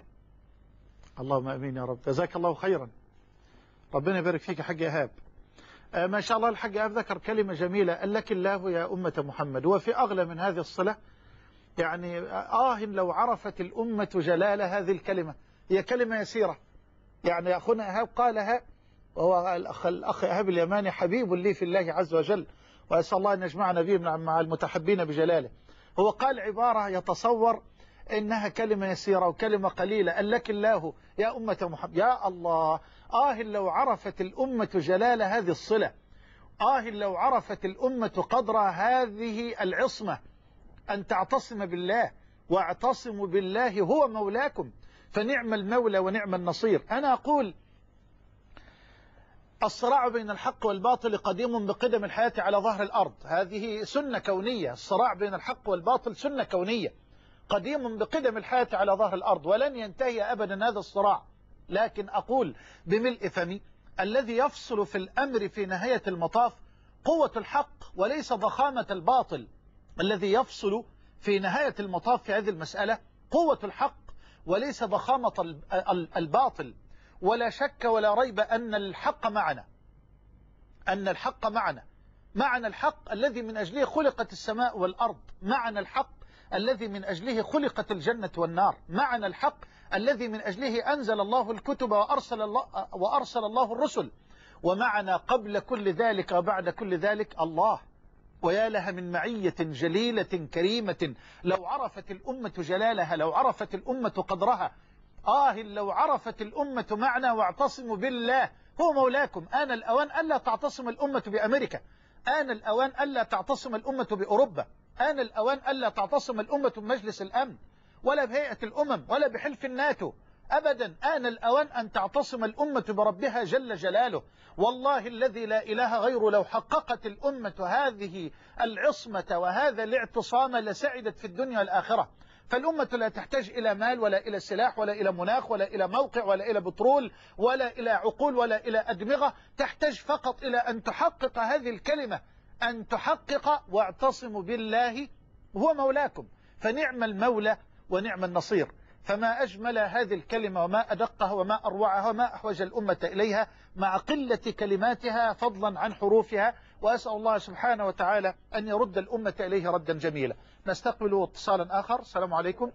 S3: اللهم امين يا رب. جزاك الله خيرا. ربنا يبارك فيك يا حاج إيهاب. آه ما شاء الله الحاج إيهاب ذكر كلمة جميلة، قال لك الله يا أمة محمد. وفي أغلى من هذه الصلة يعني آه لو عرفت الأمة جلال هذه الكلمة. هي كلمة يسيرة، يعني أخونا إيهاب قالها، وهو الأخ, الأخ إيهاب اليماني حبيب لي في الله عز وجل، وأسأل الله أن يجمعنا به مع المتحبين بجلاله. هو قال عبارة يتصور إنها كلمة يسيرة وكلمة قليلة. قال لك الله يا أمة محمد. يا الله، آه لو عرفت الأمة جلال هذه الصلة، آه لو عرفت الأمة قدر هذه العصمة، أن تعتصم بالله، واعتصموا بالله هو مولاكم، فنعم المولى ونعم النصير. أنا أقول الصراع بين الحق والباطل قديم بقدم الحياة على ظهر الأرض. هذه سنة كونية. الصراع بين الحق والباطل سنة كونية قديم بقدم الحياة على ظهر الأرض، ولن ينتهي أبدا هذا الصراع. لكن أقول بملء فمي الذي يفصل في الأمر في نهاية المطاف قوة الحق وليس ضخامة الباطل. الذي يفصل في نهاية المطاف في هذه المسألة قوة الحق وليس ضخامة الباطل. ولا شك ولا ريب أن الحق معنا، أن الحق معنا، معنا الحق الذي من أجله خلقت السماء والأرض، معنا الحق الذي من أجله خلقت الجنة والنار، معنا الحق الذي من أجله أنزل الله الكتب وأرسل الله, وأرسل الله الرسل، ومعنا قبل كل ذلك وبعد كل ذلك الله. ويا لها من معية جليلة كريمة لو عرفت الأمة جلالها، لو عرفت الأمة قدرها. آه لو عرفت الأمة معنا واعتصموا بالله هو مولاكم. آن الأوان ألا تعتصم الأمة بأمريكا، آن الأوان ألا تعتصم الأمة بأوروبا، آن الأوان ألا تعتصم الأمة بمجلس الأمن ولا بهيئة الأمم ولا بحلف الناتو أبدا. آن الأوان أن تعتصم الأمة بربها جل جلاله. والله الذي لا إله غيره لو حققت الأمة هذه العصمة وهذا الاعتصام لسعدت في الدنيا والآخرة. فالأمة لا تحتاج إلى مال ولا إلى سلاح ولا إلى مناخ ولا إلى موقع ولا إلى بترول ولا إلى عقول ولا إلى أدمغة، تحتاج فقط إلى أن تحقق هذه الكلمة، أن تحقق واعتصموا بالله هو مولاكم، فنعم المولى ونعم النصير. فما أجمل هذه الكلمة وما أدقها وما أروعها وما أحوج الأمة إليها مع قلة كلماتها فضلا عن حروفها. وأسأل الله سبحانه وتعالى أن يرد الأمة إليه ردا جميلا. نستقبل اتصالا آخر. السلام عليكم.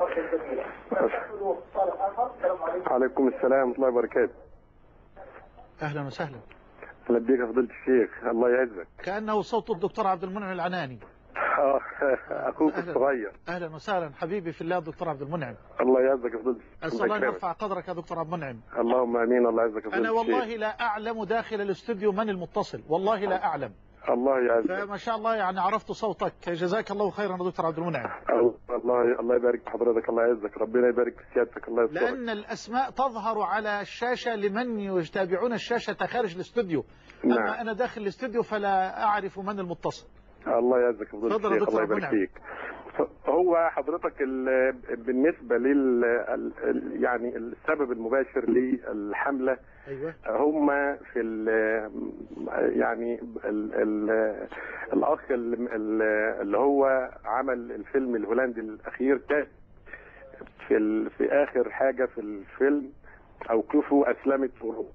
S6: عليكم السلام ورحمة الله وبركاته.
S3: أهلا وسهلا.
S6: أهلا بك يا فضيلة الشيخ، الله يعزك.
S3: كأنه صوت الدكتور عبد المنعم العناني.
S6: اه اخوك الصغير.
S3: اهلا وسهلا حبيبي في الله دكتور عبد المنعم.
S6: الله يعزك يا فضيلة.
S3: اسال الله ان يرفع قدرك يا دكتور عبد المنعم.
S6: اللهم امين. الله يعزك يا فضيلة.
S3: انا والله لا اعلم داخل الاستوديو من المتصل، والله لا اعلم.
S6: الله يعزك.
S3: فما شاء الله يعني عرفت صوتك. جزاك الله خيرا يا دكتور عبد المنعم.
S6: الله الله يبارك في حضرتك، الله يعزك، ربنا يبارك في سيادتك، الله يسترك.
S3: لأن الأسماء تظهر على الشاشة لمن يتابعون الشاشة خارج الاستوديو.
S6: نعم.
S3: أما أنا داخل الاستوديو فلا أعرف من المتصل.
S6: الله يعزك يا فضيلة الشيخ، الله يبارك فيك. هو حضرتك بالنسبة لل يعني السبب المباشر للحملة،
S3: أيوة.
S6: هم في ال يعني ال ال الأخ اللي هو عمل الفيلم الهولندي الأخير، كان في ال في آخر حاجة في الفيلم أوقفوا أسلمة أوروبا.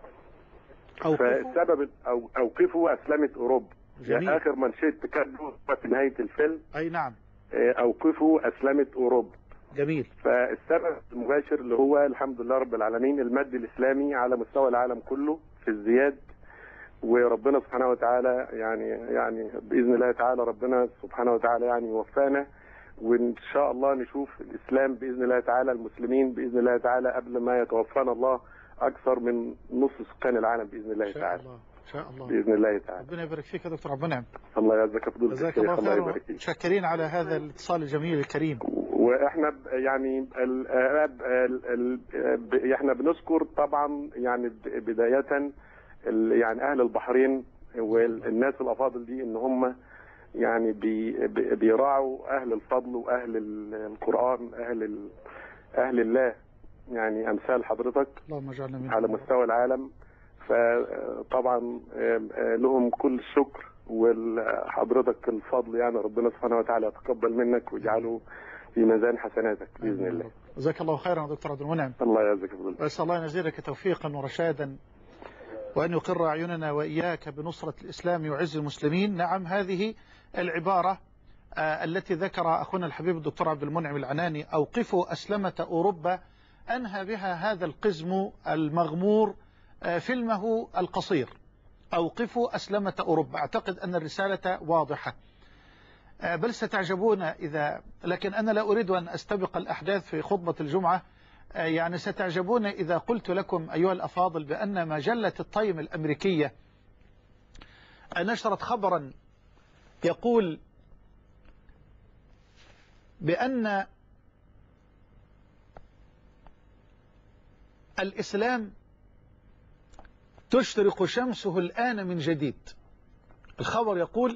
S6: فالسبب أو أوقفوا أسلمة أوروبا.
S3: جميل.
S6: يعني آخر منشط كان في نهاية الفيلم.
S3: أي نعم.
S6: أوقفوا أسلمة أوروبا.
S3: جميل.
S6: فالسبب المباشر اللي هو الحمد لله رب العالمين المد الإسلامي على مستوى العالم كله في الزياد، وربنا سبحانه وتعالى يعني يعني بإذن الله تعالى ربنا سبحانه وتعالى يعني يوفقنا، وإن شاء الله نشوف الإسلام بإذن الله تعالى، المسلمين بإذن الله تعالى قبل ما يتوفانا الله أكثر من نص سكان العالم بإذن الله تعالى.
S3: إن شاء الله.
S6: بإذن الله تعالى.
S3: ربنا يبارك فيك يا دكتور عبد المنعم.
S6: الله يعزك يا فضيلة
S3: الشيخ.
S6: الله
S3: الله
S6: يبارك فيك.
S3: شاكرين على هذا الاتصال الجميل الكريم.
S6: واحنا يعني ال ال ال احنا بنذكر طبعا يعني بداية يعني اهل البحرين والناس الافاضل دي ان هم يعني بي بيراعوا اهل الفضل واهل القرآن، اهل اهل الله، يعني امثال حضرتك
S3: اللهم اجعلنا منهم
S6: على مستوى العالم. فطبعا لهم كل الشكر وحضرتك الفضل، يعني ربنا سبحانه وتعالى يتقبل منك ويجعله في ميزان حسناتك باذن الله.
S3: جزاك الله خيرا يا دكتور عبد المنعم.
S6: الله يعزك يا فضيلة.
S3: واسال الله ان يزيدك توفيقا ورشادا، وان يقر اعيننا واياك بنصرة الاسلام وعز المسلمين. نعم، هذه العبارة آه التي ذكر اخونا الحبيب الدكتور عبد المنعم العناني، اوقفوا اسلمة اوروبا، انهى بها هذا القزم المغمور آه فيلمه القصير اوقفوا اسلمة اوروبا. اعتقد ان الرسالة واضحة، بل ستعجبون إذا، لكن أنا لا أريد أن أستبق الأحداث في خطبة الجمعة. يعني ستعجبون إذا قلت لكم أيها الأفاضل بأن مجلة التايم الأمريكية نشرت خبرا يقول بأن الإسلام تشرق شمسه الآن من جديد. الخبر يقول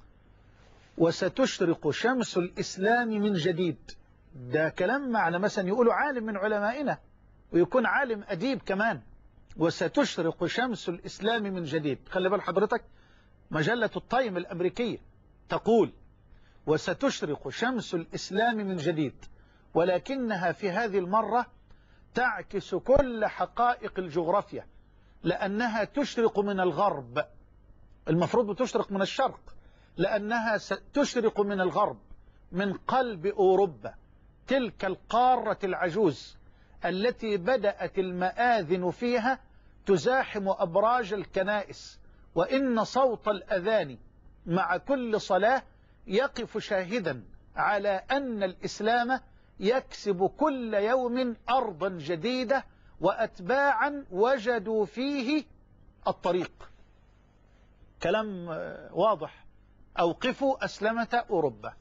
S3: وستشرق شمس الإسلام من جديد. ده كلام معنى مثلا يقولوا عالم من علمائنا، ويكون عالم أديب كمان. وستشرق شمس الإسلام من جديد. خلي بال حضرتك، مجلة التايم الأمريكية تقول وستشرق شمس الإسلام من جديد، ولكنها في هذه المرة تعكس كل حقائق الجغرافيا، لأنها تشرق من الغرب. المفروض بتشرق من الشرق، لأنها تشرق من الغرب، من قلب أوروبا، تلك القارة العجوز التي بدأت المآذن فيها تزاحم أبراج الكنائس، وإن صوت الأذان مع كل صلاة يقف شاهدا على أن الإسلام يكسب كل يوم أرضا جديدة وأتباعا وجدوا فيه الطريق. كلام واضح. أوقفوا أسلمة أوروبا.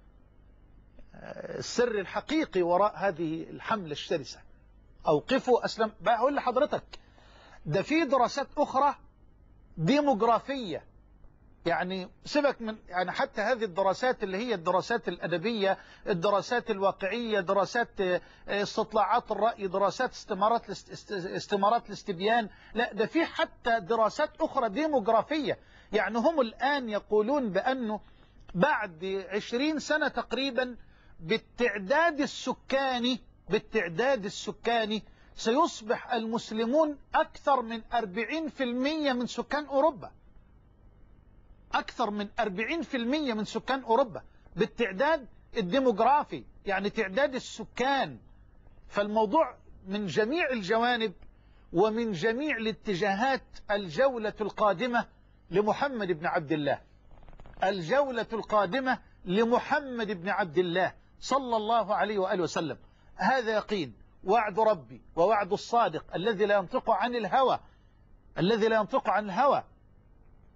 S3: السر الحقيقي وراء هذه الحملة الشرسة أوقفوا أسلم. بقول لحضرتك ده في دراسات أخرى ديموغرافية، يعني سيبك من يعني حتى هذه الدراسات اللي هي الدراسات الأدبية، الدراسات الواقعية، دراسات استطلاعات الرأي، دراسات استمارات استمارات الاستبيان. لا، ده في حتى دراسات أخرى ديموغرافية. يعني هم الآن يقولون بأنه بعد عشرين سنة تقريبا بالتعداد السكاني بالتعداد السكاني سيصبح المسلمون أكثر من أربعين بالمئة من سكان أوروبا. أكثر من أربعين بالمئة من سكان أوروبا بالتعداد الديموغرافي، يعني تعداد السكان. فالموضوع من جميع الجوانب ومن جميع الاتجاهات الجولة القادمة لمحمد بن عبد الله، الجولة القادمة لمحمد بن عبد الله صلى الله عليه وآله وسلم. هذا يقين، وعد ربي ووعد الصادق الذي لا ينطق عن الهوى الذي لا ينطق عن الهوى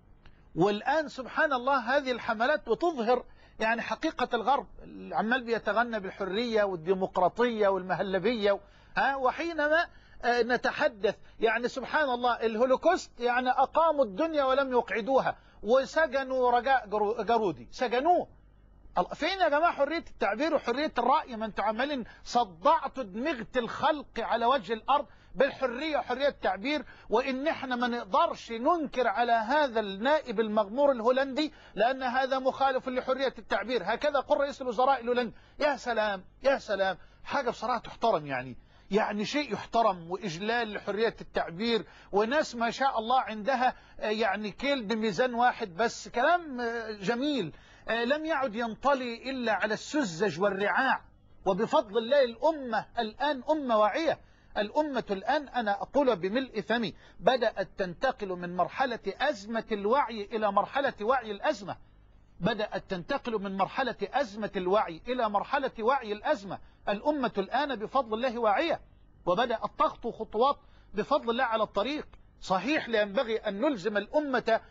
S3: والآن سبحان الله هذه الحملات بتظهر يعني حقيقة الغرب، عمال بيتغنى بالحرية والديمقراطية والمهلبية. ها وحينما نتحدث يعني سبحان الله الهولوكوست يعني أقاموا الدنيا ولم يقعدوها، وسجنوا رجاء جارودي، سجنوه. فين يا جماعة حرية التعبير وحرية الرأي؟ ما انتوا عمالين صدعتوا دماغة الخلق على وجه الأرض بالحرية وحرية التعبير، وإن احنا ما نقدرش ننكر على هذا النائب المغمور الهولندي لأن هذا مخالف لحرية التعبير. هكذا قل رئيس الوزراء الهولندي. يا سلام يا سلام، حاجة بصراحة تحترم، يعني يعني شيء يحترم وإجلال لحرية التعبير، وناس ما شاء الله عندها يعني كيل بميزان واحد، بس كلام جميل. لم يعد ينطلي إلا على السذج والرعاع. وبفضل الله الأمة الآن أمة واعية. الأمة الآن أنا أقول بملء فمي بدأت تنتقل من مرحلة أزمة الوعي إلى مرحلة وعي الأزمة. بدأت تنتقل من مرحلة أزمة الوعي إلى مرحلة وعي الأزمة. الأمة الآن بفضل الله واعية، وبدأت تخطو خطوات بفضل الله على الطريق. صحيح لا ينبغي أن نلزم الأمة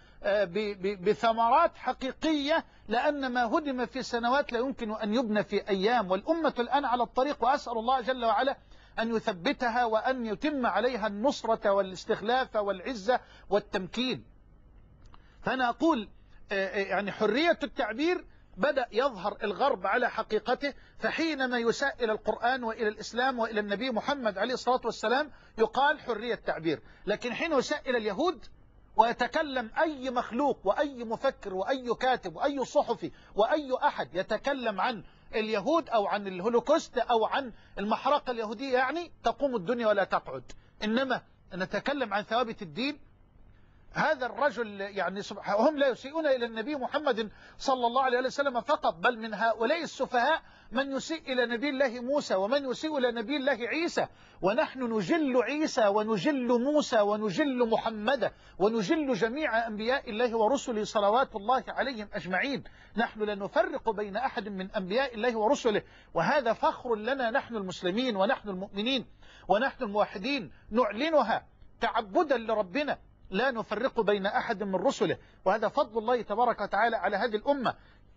S3: بثمرات حقيقية، لأن ما هدم في سنوات لا يمكن أن يبنى في أيام، والأمة الآن على الطريق، وأسأل الله جل وعلا أن يثبتها وأن يتم عليها النصرة والاستخلاف والعزة والتمكين. فأنا أقول يعني حرية التعبير بدأ يظهر الغرب على حقيقته، فحينما يساء إلى القرآن وإلى الإسلام وإلى النبي محمد عليه الصلاة والسلام يقال حرية تعبير، لكن حين يساء إلى اليهود ويتكلم أي مخلوق وأي مفكر وأي كاتب وأي صحفي وأي أحد يتكلم عن اليهود أو عن الهولوكوست أو عن المحرقة اليهودية يعني تقوم الدنيا ولا تقعد. إنما نتكلم عن ثوابت الدين، هذا الرجل يعني هم لا يسيئون إلى النبي محمد صلى الله عليه وسلم فقط، بل من هؤلاء السفهاء من يسيء إلى نبي الله موسى ومن يسيء إلى نبي الله عيسى. ونحن نجل عيسى ونجل موسى ونجل محمد ونجل جميع أنبياء الله ورسله صلوات الله عليهم أجمعين. نحن لا نفرق بين أحد من أنبياء الله ورسله، وهذا فخر لنا نحن المسلمين ونحن المؤمنين ونحن الموحدين، نعلنها تعبدا لربنا، لا نفرق بين أحد من رسله، وهذا فضل الله تبارك وتعالى على هذه الأمة.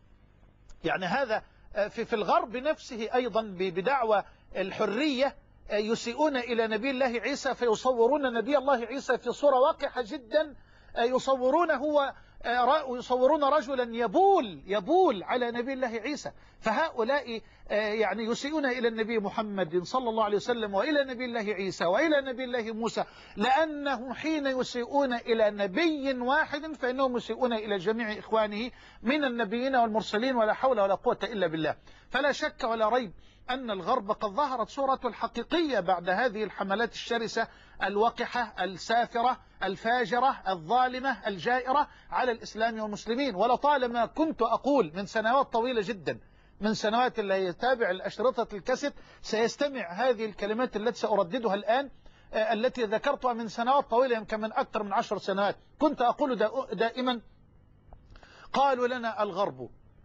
S3: يعني هذا في في الغرب نفسه أيضا بدعوى الحرية يسيئون إلى نبي الله عيسى، فيصورون نبي الله عيسى في صورة واقحة جدا، يصورونه هو يصورون رجلا يبول يبول على نبي الله عيسى. فهؤلاء يعني يسيئون إلى النبي محمد صلى الله عليه وسلم وإلى نبي الله عيسى وإلى نبي الله موسى، لأنهم حين يسيئون إلى نبي واحد فإنهم يسيئون إلى جميع إخوانه من النبيين والمرسلين، ولا حول ولا قوة إلا بالله. فلا شك ولا ريب أن الغرب قد ظهرت صورته الحقيقية بعد هذه الحملات الشرسة الوقحة السافرة الفاجرة الظالمة الجائرة على الإسلام والمسلمين. ولطالما كنت أقول من سنوات طويلة جدا، من سنوات اللي يتابع الأشرطة الكاسيت سيستمع هذه الكلمات التي سأرددها الآن، التي ذكرتها من سنوات طويلة يمكن من أكثر من عشر سنوات. كنت أقول دائما قالوا لنا الغرب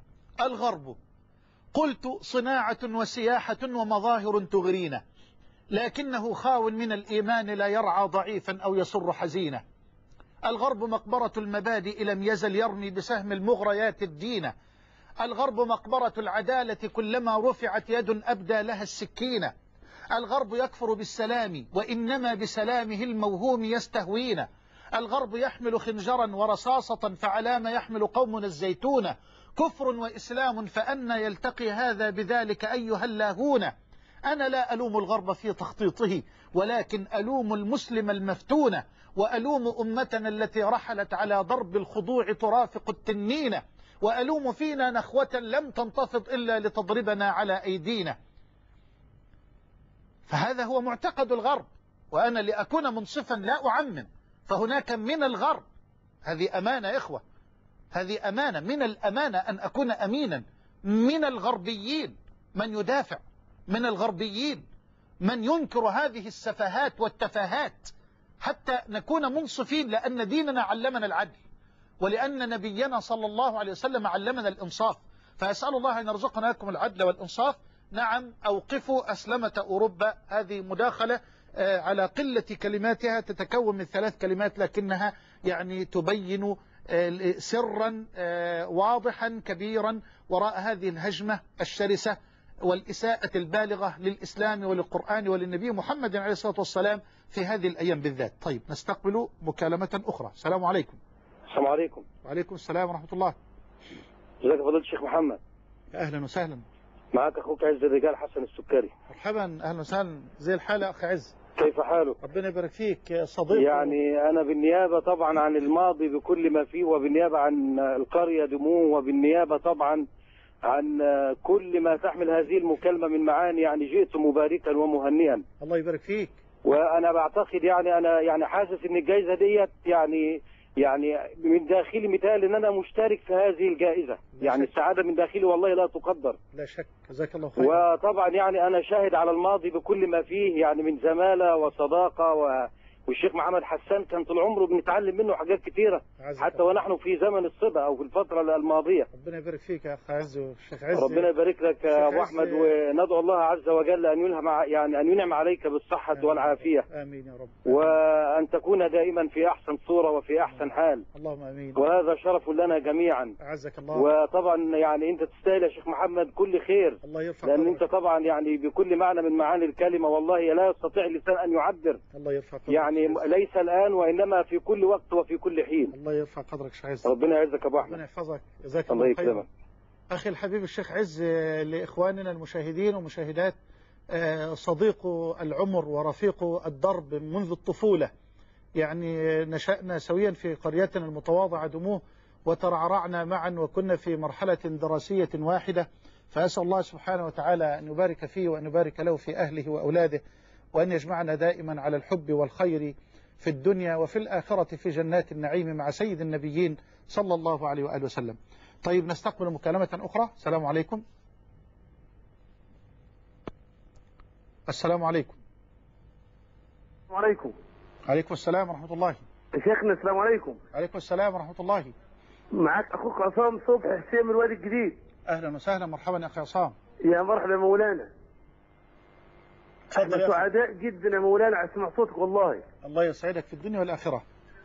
S3: الغرب قلت صناعة وسياحة ومظاهر تغرينا، لكنه خاو من الإيمان لا يرعى ضعيفا أو يسر حزينا. الغرب مقبرة المبادئ لم يزل يرمي بسهم المغريات الدين. الغرب مقبرة العدالة كلما رفعت يد أبدى لها السكينة. الغرب يكفر بالسلام وإنما بسلامه الموهوم يستهوينا. الغرب يحمل خنجرا ورصاصة فعلام يحمل قومنا الزيتون. كفر وإسلام فأنا يلتقي هذا بذلك أيها اللاهون. أنا لا ألوم الغرب في تخطيطه، ولكن ألوم المسلم المفتون، وألوم أمتنا التي رحلت على ضرب الخضوع ترافق التنين، وألوم فينا نخوة لم تنتفض إلا لتضربنا على أيدينا. فهذا هو معتقد الغرب، وأنا لأكون منصفا لا أعمم، فهناك من الغرب، هذه أمانة يا إخوة، هذه أمانة، من الأمانة أن أكون أمينا، من الغربيين من يدافع، من الغربيين من ينكر هذه السفاهات والتفاهات، حتى نكون منصفين، لأن ديننا علمنا العدل، ولأن نبينا صلى الله عليه وسلم علمنا الإنصاف. فأسأل الله أن يرزقنا لكم العدل والإنصاف. نعم، أوقفوا أسلمة أوروبا. هذه مداخلة على قلة كلماتها، تتكون من ثلاث كلمات لكنها يعني تبين سرا واضحا كبيرا وراء هذه الهجمة الشرسة والإساءة البالغة للإسلام وللقرآن وللنبي محمد عليه الصلاة والسلام في هذه الأيام بالذات. طيب نستقبل مكالمة أخرى. السلام عليكم.
S7: السلام عليكم.
S3: وعليكم السلام ورحمة الله.
S7: ازيك يا فضيلة الشيخ محمد؟
S3: أهلا وسهلا.
S7: معك أخوك عز الرجال حسن السكري.
S3: مرحبا، أهلا وسهلا. زي الحالة أخي عز؟
S7: كيف حالك؟
S3: ربنا يبارك فيك يا صديقي.
S7: يعني أنا بالنيابة طبعا عن الماضي بكل ما فيه، وبالنيابة عن القرية دموع، وبالنيابة طبعا عن كل ما تحمل هذه المكالمة من معاني، يعني جئت مباركا ومهنئا.
S3: الله يبارك فيك.
S7: وأنا بعتقد يعني أنا يعني حاسس إن الجائزة ديت يعني يعني من داخلي مثال ان انا مشترك في هذه الجائزة، يعني السعادة من داخلي والله لا تقدر.
S3: لا شك، جزاك الله خير.
S7: وطبعا يعني انا شاهد على الماضي بكل ما فيه، يعني من زمالة وصداقة و... والشيخ محمد حسان كان طول عمره بنتعلم منه حاجات كثيرة، حتى ونحن في زمن الصبا او في الفترة الماضية.
S3: ربنا يبارك فيك يا اخ عز والشيخ عز.
S7: ربنا يبارك لك يا ابو احمد، وندعو الله عز وجل ان يلهم يعني ان ينعم عليك بالصحة آمين والعافية.
S3: امين يا رب.
S7: وان تكون دائما في احسن صورة وفي احسن حال.
S3: اللهم امين.
S7: وهذا شرف لنا جميعا.
S3: اعزك الله.
S7: وطبعا يعني انت تستاهل يا شيخ محمد كل خير.
S3: الله يرفع
S7: لان
S3: قدرك.
S7: انت طبعا يعني بكل معنى من معاني الكلمة والله لا يستطيع اللسان ان يعبر.
S3: الله يرفع قدرك.
S7: يعني ليس الان وانما في كل وقت وفي كل حين.
S3: الله يرفع قدرك شيخ عز.
S7: ربنا يعزك يا ابو احمد.
S3: ربنا يحفظك، جزاك
S7: الله
S3: الله
S7: خيرا.
S3: اخي الحبيب الشيخ عز، لاخواننا المشاهدين ومشاهدات، صديق العمر ورفيق الدرب منذ الطفولة، يعني نشأنا سويا في قريتنا المتواضعة دموه، وترعرعنا معا وكنا في مرحلة دراسية واحدة، فأسأل الله سبحانه وتعالى أن يبارك فيه وأن يبارك له في أهله وأولاده، وأن يجمعنا دائما على الحب والخير في الدنيا وفي الآخرة في جنات النعيم مع سيد النبيين صلى الله عليه وآله وسلم. طيب نستقبل مكالمة أخرى. السلام عليكم. السلام عليكم.
S5: السلام عليكم.
S3: عليكم السلام ورحمة الله.
S5: شيخنا السلام عليكم.
S3: عليكم السلام ورحمة الله.
S5: معك أخوك عصام صبحي حسين من الوادي الجديد.
S3: أهلا وسهلا، مرحبا يا أخي عصام.
S5: يا مرحبا مولانا.
S3: تفضل يا
S5: سعداء جدا يا مولانا على سمع صوتك والله.
S3: الله يسعدك في الدنيا والآخرة.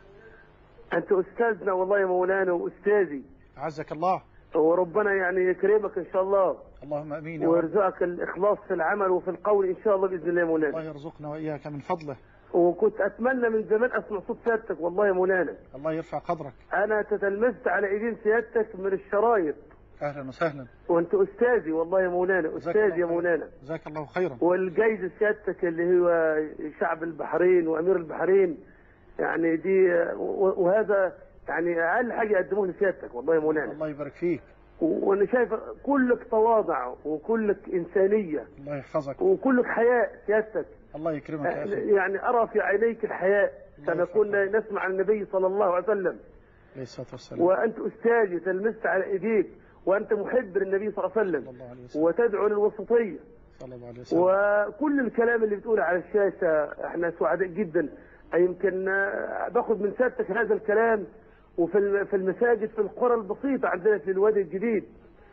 S5: أنت أستاذنا والله يا مولانا وأستاذي.
S3: عزك الله.
S5: وربنا يعني يكرمك إن شاء الله.
S3: اللهم امين.
S5: ويرزقك الإخلاص في العمل وفي القول إن شاء الله بإذن الله يا مولانا.
S3: الله يرزقنا وإياك من فضله.
S5: وكنت أتمنى من زمان أسمع صوت سيادتك والله يا مولانا.
S3: الله يرفع قدرك.
S5: أنا تتلمذت على إيدين سيادتك من الشرايط.
S3: أهلا وسهلا.
S5: وأنت أستاذي والله يا مولانا، أستاذي يا مولانا.
S3: جزاك الله خيرا.
S5: والجايزة سيادتك اللي هو شعب البحرين وأمير البحرين، يعني دي وهذا يعني أقل حاجة يقدموه لسيادتك والله يا مولانا.
S3: الله يبارك فيك.
S5: وانا شايف كلك تواضع وكلك انسانيه.
S3: الله يحفظك.
S5: وكلك حياء سيادتك.
S3: الله يكرمك يا اخي.
S5: يعني ارى في عينيك الحياء كما كنا نسمع عن النبي صلى الله عليه وسلم.
S3: عليه الصلاه والسلام.
S5: وانت استاذي تلمست على ايديك، وانت محب للنبي صلى الله عليه وسلم.
S3: صلى الله عليه وسلم.
S5: وتدعو للوسطيه.
S3: صلى الله عليه وسلم.
S5: وكل الكلام اللي بتقوله على الشاشه احنا سعداء جدا. يمكن باخذ من سيادتك هذا الكلام وفي في المساجد في القرى البسيطة عندنا في الوادي الجديد.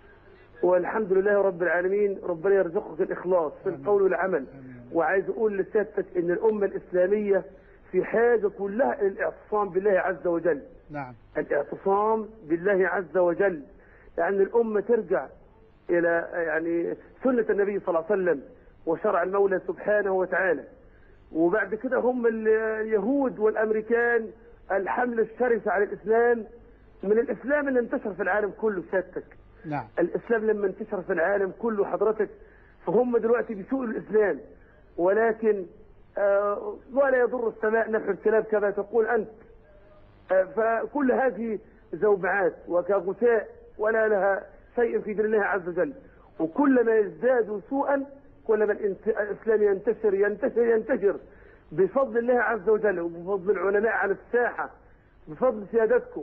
S5: والحمد لله رب العالمين، ربنا يرزقك الإخلاص في القول والعمل. وعايز أقول لسيادتك إن الأمة الإسلامية في حاجة كلها الاعتصام بالله عز وجل.
S3: نعم.
S5: الاعتصام بالله عز وجل، لأن الأمة ترجع إلى يعني سنة النبي صلى الله عليه وسلم وشرع المولى سبحانه وتعالى. وبعد كده هم اليهود والأمريكان الحملة الشرسة على الإسلام من الإسلام اللي انتشر في العالم كله سيادتك.
S3: نعم.
S5: الإسلام لما انتشر في العالم كله حضرتك، فهم دلوقتي بيسوءوا الإسلام، ولكن آه ولا يضر السماء نفع الكلاب كما تقول أنت. آه فكل هذه زوبعات وكغثاء ولا لها شيء في دين الله عز وجل. وكلما يزداد سوءا كلما الإسلام ينتشر ينتشر ينتشر بفضل الله عز وجل وبفضل العلماء على الساحة، بفضل سيادتكم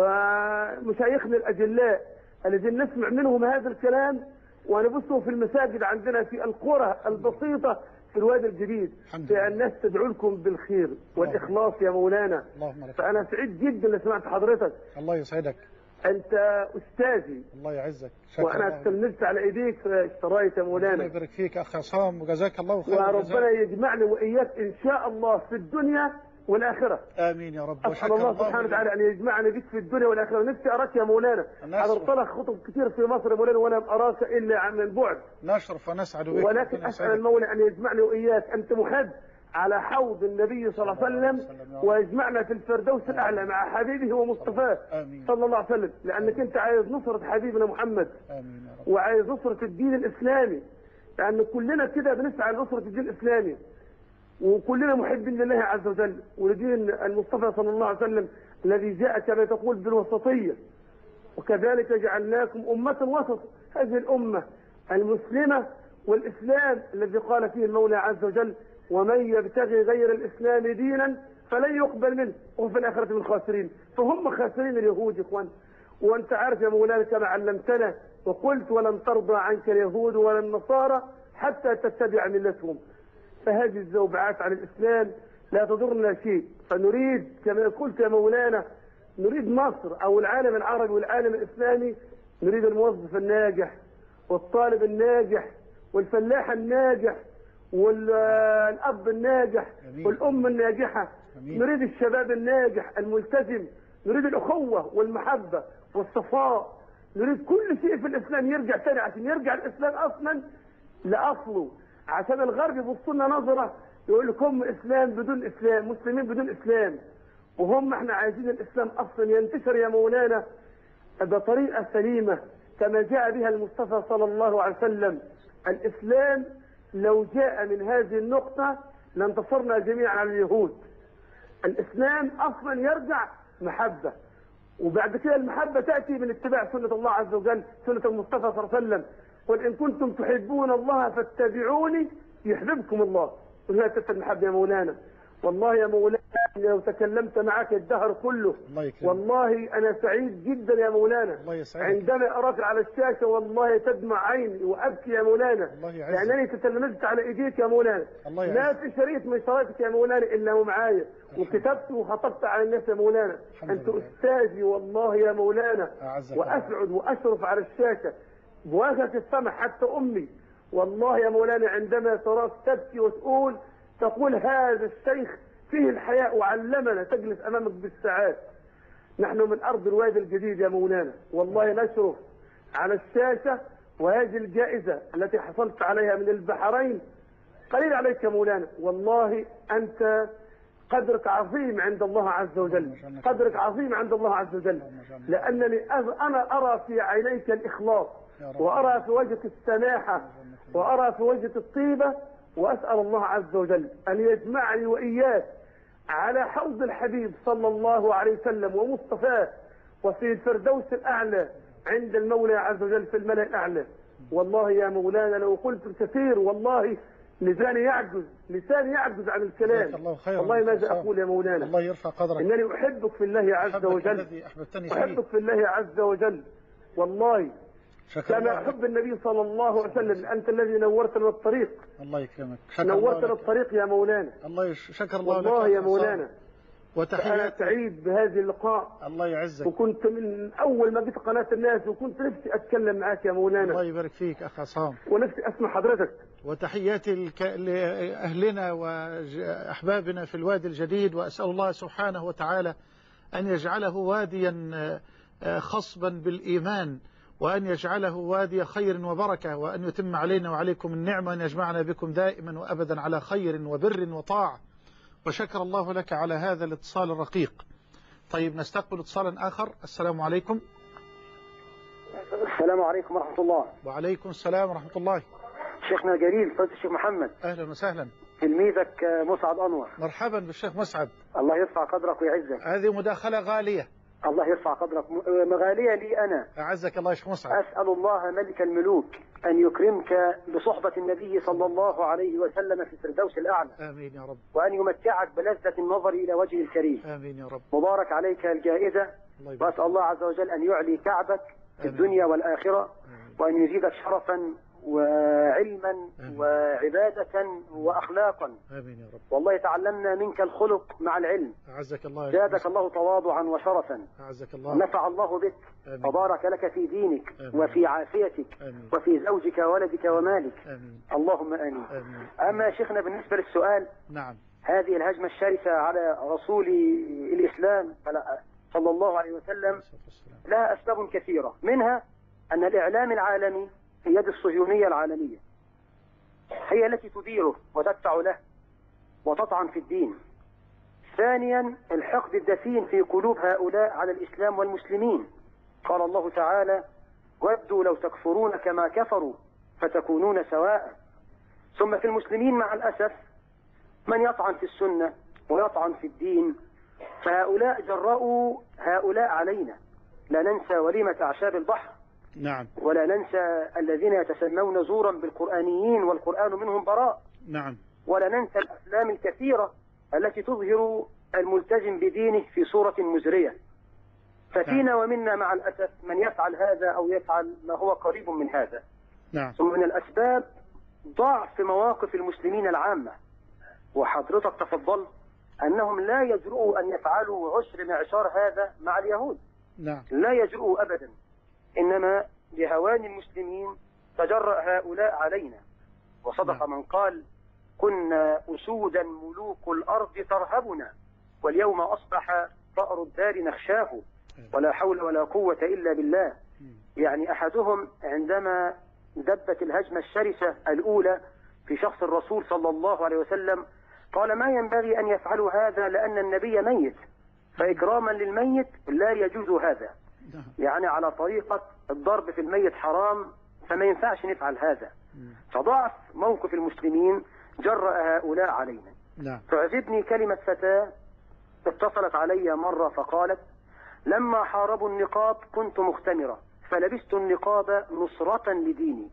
S5: ومشايخنا الأجلاء الذين نسمع منهم هذا الكلام ونبثه في المساجد عندنا في القرى البسيطة في الوادي الجديد. فالناس تدعو لكم بالخير والإخلاص يا مولانا. فأنا سعيد جدا اللي سمعت حضرتك.
S3: الله يسعدك.
S5: أنت أستاذي.
S3: الله يعزك.
S5: وأنا استلمت على إيديك في الشرايط يا مولانا.
S3: الله يبارك فيك أخ عصام وجزاك الله خيرا.
S5: وربنا يجمعنا وإياك إن شاء الله في الدنيا والآخرة.
S3: آمين يا رب.
S5: أسأل الله سبحانه وتعالى أن يجمعنا بك في الدنيا والآخرة. ونفسي أراك يا مولانا. أنا انطلق خطب كثير في مصر يا مولانا وأنا أراك إلا عن البعد.
S3: نشرف ونسعد بك.
S5: ولكن أسأل المولى أن يجمعني وإياك. أنت محب على حوض النبي صلى الله عليه وسلم ويجمعنا في الفردوس الأعلى مع حبيبه ومصطفاه صلى الله عليه وسلم، لأنك أنت عايز نصرة حبيبنا محمد وعايز نصرة الدين الإسلامي، لأن كلنا كده بنسعى لنصرة الدين الإسلامي وكلنا محبين لله عز وجل ولدين المصطفى صلى الله عليه وسلم الذي جاء كما تقول بالوسطية، وكذلك جعلناكم أمة وسط. هذه الأمة المسلمة والإسلام الذي قال فيه المولى عز وجل ومن يبتغي غير الإسلام دينا فلن يقبل منه وهو في الآخرة من الخاسرين. فهم خاسرين اليهود يا إخوان. وأنت عارف يا مولانا كما علمتنا وقلت ولن ترضى عنك اليهود ولا النصارى حتى تتبع ملتهم. فهذه الزوبعات عن الإسلام لا تضرنا شيء. فنريد كما قلت يا مولانا نريد مصر أو العالم العربي والعالم الإسلامي، نريد الموظف الناجح والطالب الناجح والفلاح الناجح والأب الناجح والأم الناجحة. نريد الشباب الناجح الملتزم، نريد الأخوة والمحبة والصفاء، نريد كل شيء في الإسلام يرجع تاني عشان يرجع الإسلام أصلا لأصله. عشان الغرب يبصوا لنا نظرة يقول لكم إسلام بدون إسلام، مسلمين بدون إسلام، وهم احنا عايزين الإسلام أصلا ينتشر يا مولانا بطريقة سليمة كما جاء بها المصطفى صلى الله عليه وسلم. الإسلام لو جاء من هذه النقطة لانتصرنا جميعا على اليهود. الإسلام أصلا يرجع محبة، وبعد كده المحبة تأتي من اتباع سنة الله عز وجل، سنة المصطفى صلى الله عليه وسلم. قل إن كنتم تحبون الله فاتبعوني يحببكم الله. وهي تلك المحبة يا مولانا. والله يا مولانا لو تكلمت معك الدهر كله الله والله أنا سعيد جدا يا مولانا الله عندما أراك على الشاشة. والله تدمع عيني وأبكي يا مولانا لأنني تتلمذت على إيديك يا مولانا. ما في شريط من شرايطك يا مولانا إلا هو معايا، وكتبت وخطبت على الناس يا مولانا. أنت أستاذي والله يا مولانا، وأسعد وأشرف على الشاشة بوجهك السمح حتى أمي. والله يا مولانا عندما تراك تبكي وتقول تقول هذا الشيخ فيه الحياء وعلمنا تجلس أمامك بالساعات. نحن من أرض الوادي الجديد يا مولانا، والله نشرف على الشاشة. وهذه الجائزة التي حصلت عليها من البحرين قليل عليك يا مولانا. والله أنت قدرك عظيم عند الله عز وجل، قدرك عظيم عند الله عز وجل، لأنني أنا أرى في عينيك الإخلاص وأرى في وجهك السماحة وأرى في وجهك الطيبة. وأسأل الله عز وجل أن يجمعني وإياك على حوض الحبيب صلى الله عليه وسلم ومصطفاه وفي الفردوس الأعلى عند المولى عز وجل في الملأ الأعلى. والله يا مولانا لو قلت الكثير والله لساني يعجز لساني يعجز عن الكلام. الله والله ماذا أقول يا مولانا.
S3: الله يرفع قدرك.
S5: إنني أحبك في الله عز وجل، أحبك في الله عز وجل والله كما حب النبي صلى الله عليه وسلم. أنت الذي نورت لنا الطريق.
S3: الله يكرمك.
S5: نورت لنا الطريق يا مولانا.
S3: الله شكر الله
S5: لك والله يا مولانا.
S3: وتحيات.
S5: أنا سعيد بهذه اللقاء.
S3: الله يعزك.
S5: وكنت من أول ما جيت قناة الناس وكنت نفسي أتكلم معك يا مولانا.
S3: الله يبارك فيك أخ عصام.
S5: ونفسي أسمع حضرتك.
S3: وتحياتي الك... لأهلنا وأحبابنا في الوادي الجديد، وأسأل الله سبحانه وتعالى أن يجعله واديا خصبا بالإيمان، وأن يجعله وادي خير وبركة، وأن يتم علينا وعليكم النعمة، وأن يجمعنا بكم دائما وأبدا على خير وبر وطاعة. وشكر الله لك على هذا الاتصال الرقيق. طيب نستقبل اتصالا آخر. السلام عليكم.
S8: السلام عليكم ورحمة الله.
S3: وعليكم السلام ورحمة الله.
S8: شيخنا الجليل فضيلة الشيخ محمد.
S3: أهلا وسهلا.
S8: تلميذك مسعد أنور.
S3: مرحبا بالشيخ مسعد.
S8: الله يرفع قدرك ويعزك.
S3: هذه مداخلة غالية.
S8: الله يرفع قدرك. مغالية لي أنا.
S3: أعزك الله يا شيخ مسعد.
S8: أسأل الله ملك الملوك أن يكرمك بصحبة النبي صلى الله عليه وسلم في الفردوس الأعلى.
S3: آمين يا رب.
S8: وأن يمتعك بلذة النظر إلى وجهه الكريم.
S3: آمين يا رب.
S8: مبارك عليك الجائزة. وأسأل الله عز وجل أن يعلي كعبك في الدنيا والآخرة. آمين. وأن يزيدك شرفا وعلما آمين. وعبادة وأخلاقا.
S3: آمين يا رب.
S8: والله تعلمنا منك الخلق مع العلم.
S3: أعزك الله.
S8: زادك الله تواضعا وشرفا.
S3: أعزك الله.
S8: ونفع الله بك. آمين. وبارك لك في دينك. آمين. وفي عافيتك.
S3: آمين.
S8: وفي زوجك وولدك ومالك.
S3: آمين.
S8: اللهم آمين.
S3: آمين.
S8: أما يا شيخنا بالنسبة للسؤال،
S3: نعم،
S8: هذه الهجمة الشرسة على رسول الإسلام صلى الله عليه وسلم لها أسباب كثيرة، منها أن الإعلام العالمي في يد الصهيونية العالمية هي التي تديره وتدفع له وتطعن في الدين. ثانيا الحقد الدفين في قلوب هؤلاء على الإسلام والمسلمين، قال الله تعالى: ودوا لو تكفرون كما كفروا فتكونون سواء. ثم في المسلمين مع الأسف من يطعن في السنة ويطعن في الدين، فهؤلاء جرؤوا هؤلاء علينا. لا ننسى وليمة أعشاب البحر،
S3: نعم،
S8: ولا ننسى الذين يتسمون زورا بالقرآنيين والقرآن منهم براء،
S3: نعم،
S8: ولا ننسى الأفلام الكثيرة التي تظهر الملتزم بدينه في صورة مزرية. ففينا ومنا مع الأسف من يفعل هذا أو يفعل ما هو قريب من هذا.
S3: نعم.
S8: ثم من الأسباب ضعف مواقف المسلمين العامة، وحضرتك تفضلت أنهم لا يجرؤوا أن يفعلوا عشر معشار هذا مع اليهود،
S3: نعم،
S8: لا يجرؤوا أبدا، إنما لهوان المسلمين تجرأ هؤلاء علينا. وصدق
S3: نعم.
S8: من قال: كنا أسودا ملوك الأرض ترهبنا، واليوم أصبح ثأر الدار نخشاه، ولا حول ولا قوة إلا بالله. يعني أحدهم عندما دبت الهجمة الشرسة الأولى في شخص الرسول صلى الله عليه وسلم قال: ما ينبغي أن يفعلوا هذا لأن النبي ميت، فإكراما للميت لا يجوز هذا. يعني على طريقة الضرب في الميت حرام، فما ينفعش نفعل هذا. فضعف موقف المسلمين جرأ هؤلاء علينا.
S3: نعم.
S8: تعجبني كلمة فتاة اتصلت علي مرة فقالت: لما حاربوا النقاب كنت مختمرة فلبست النقاب نصرة لديني،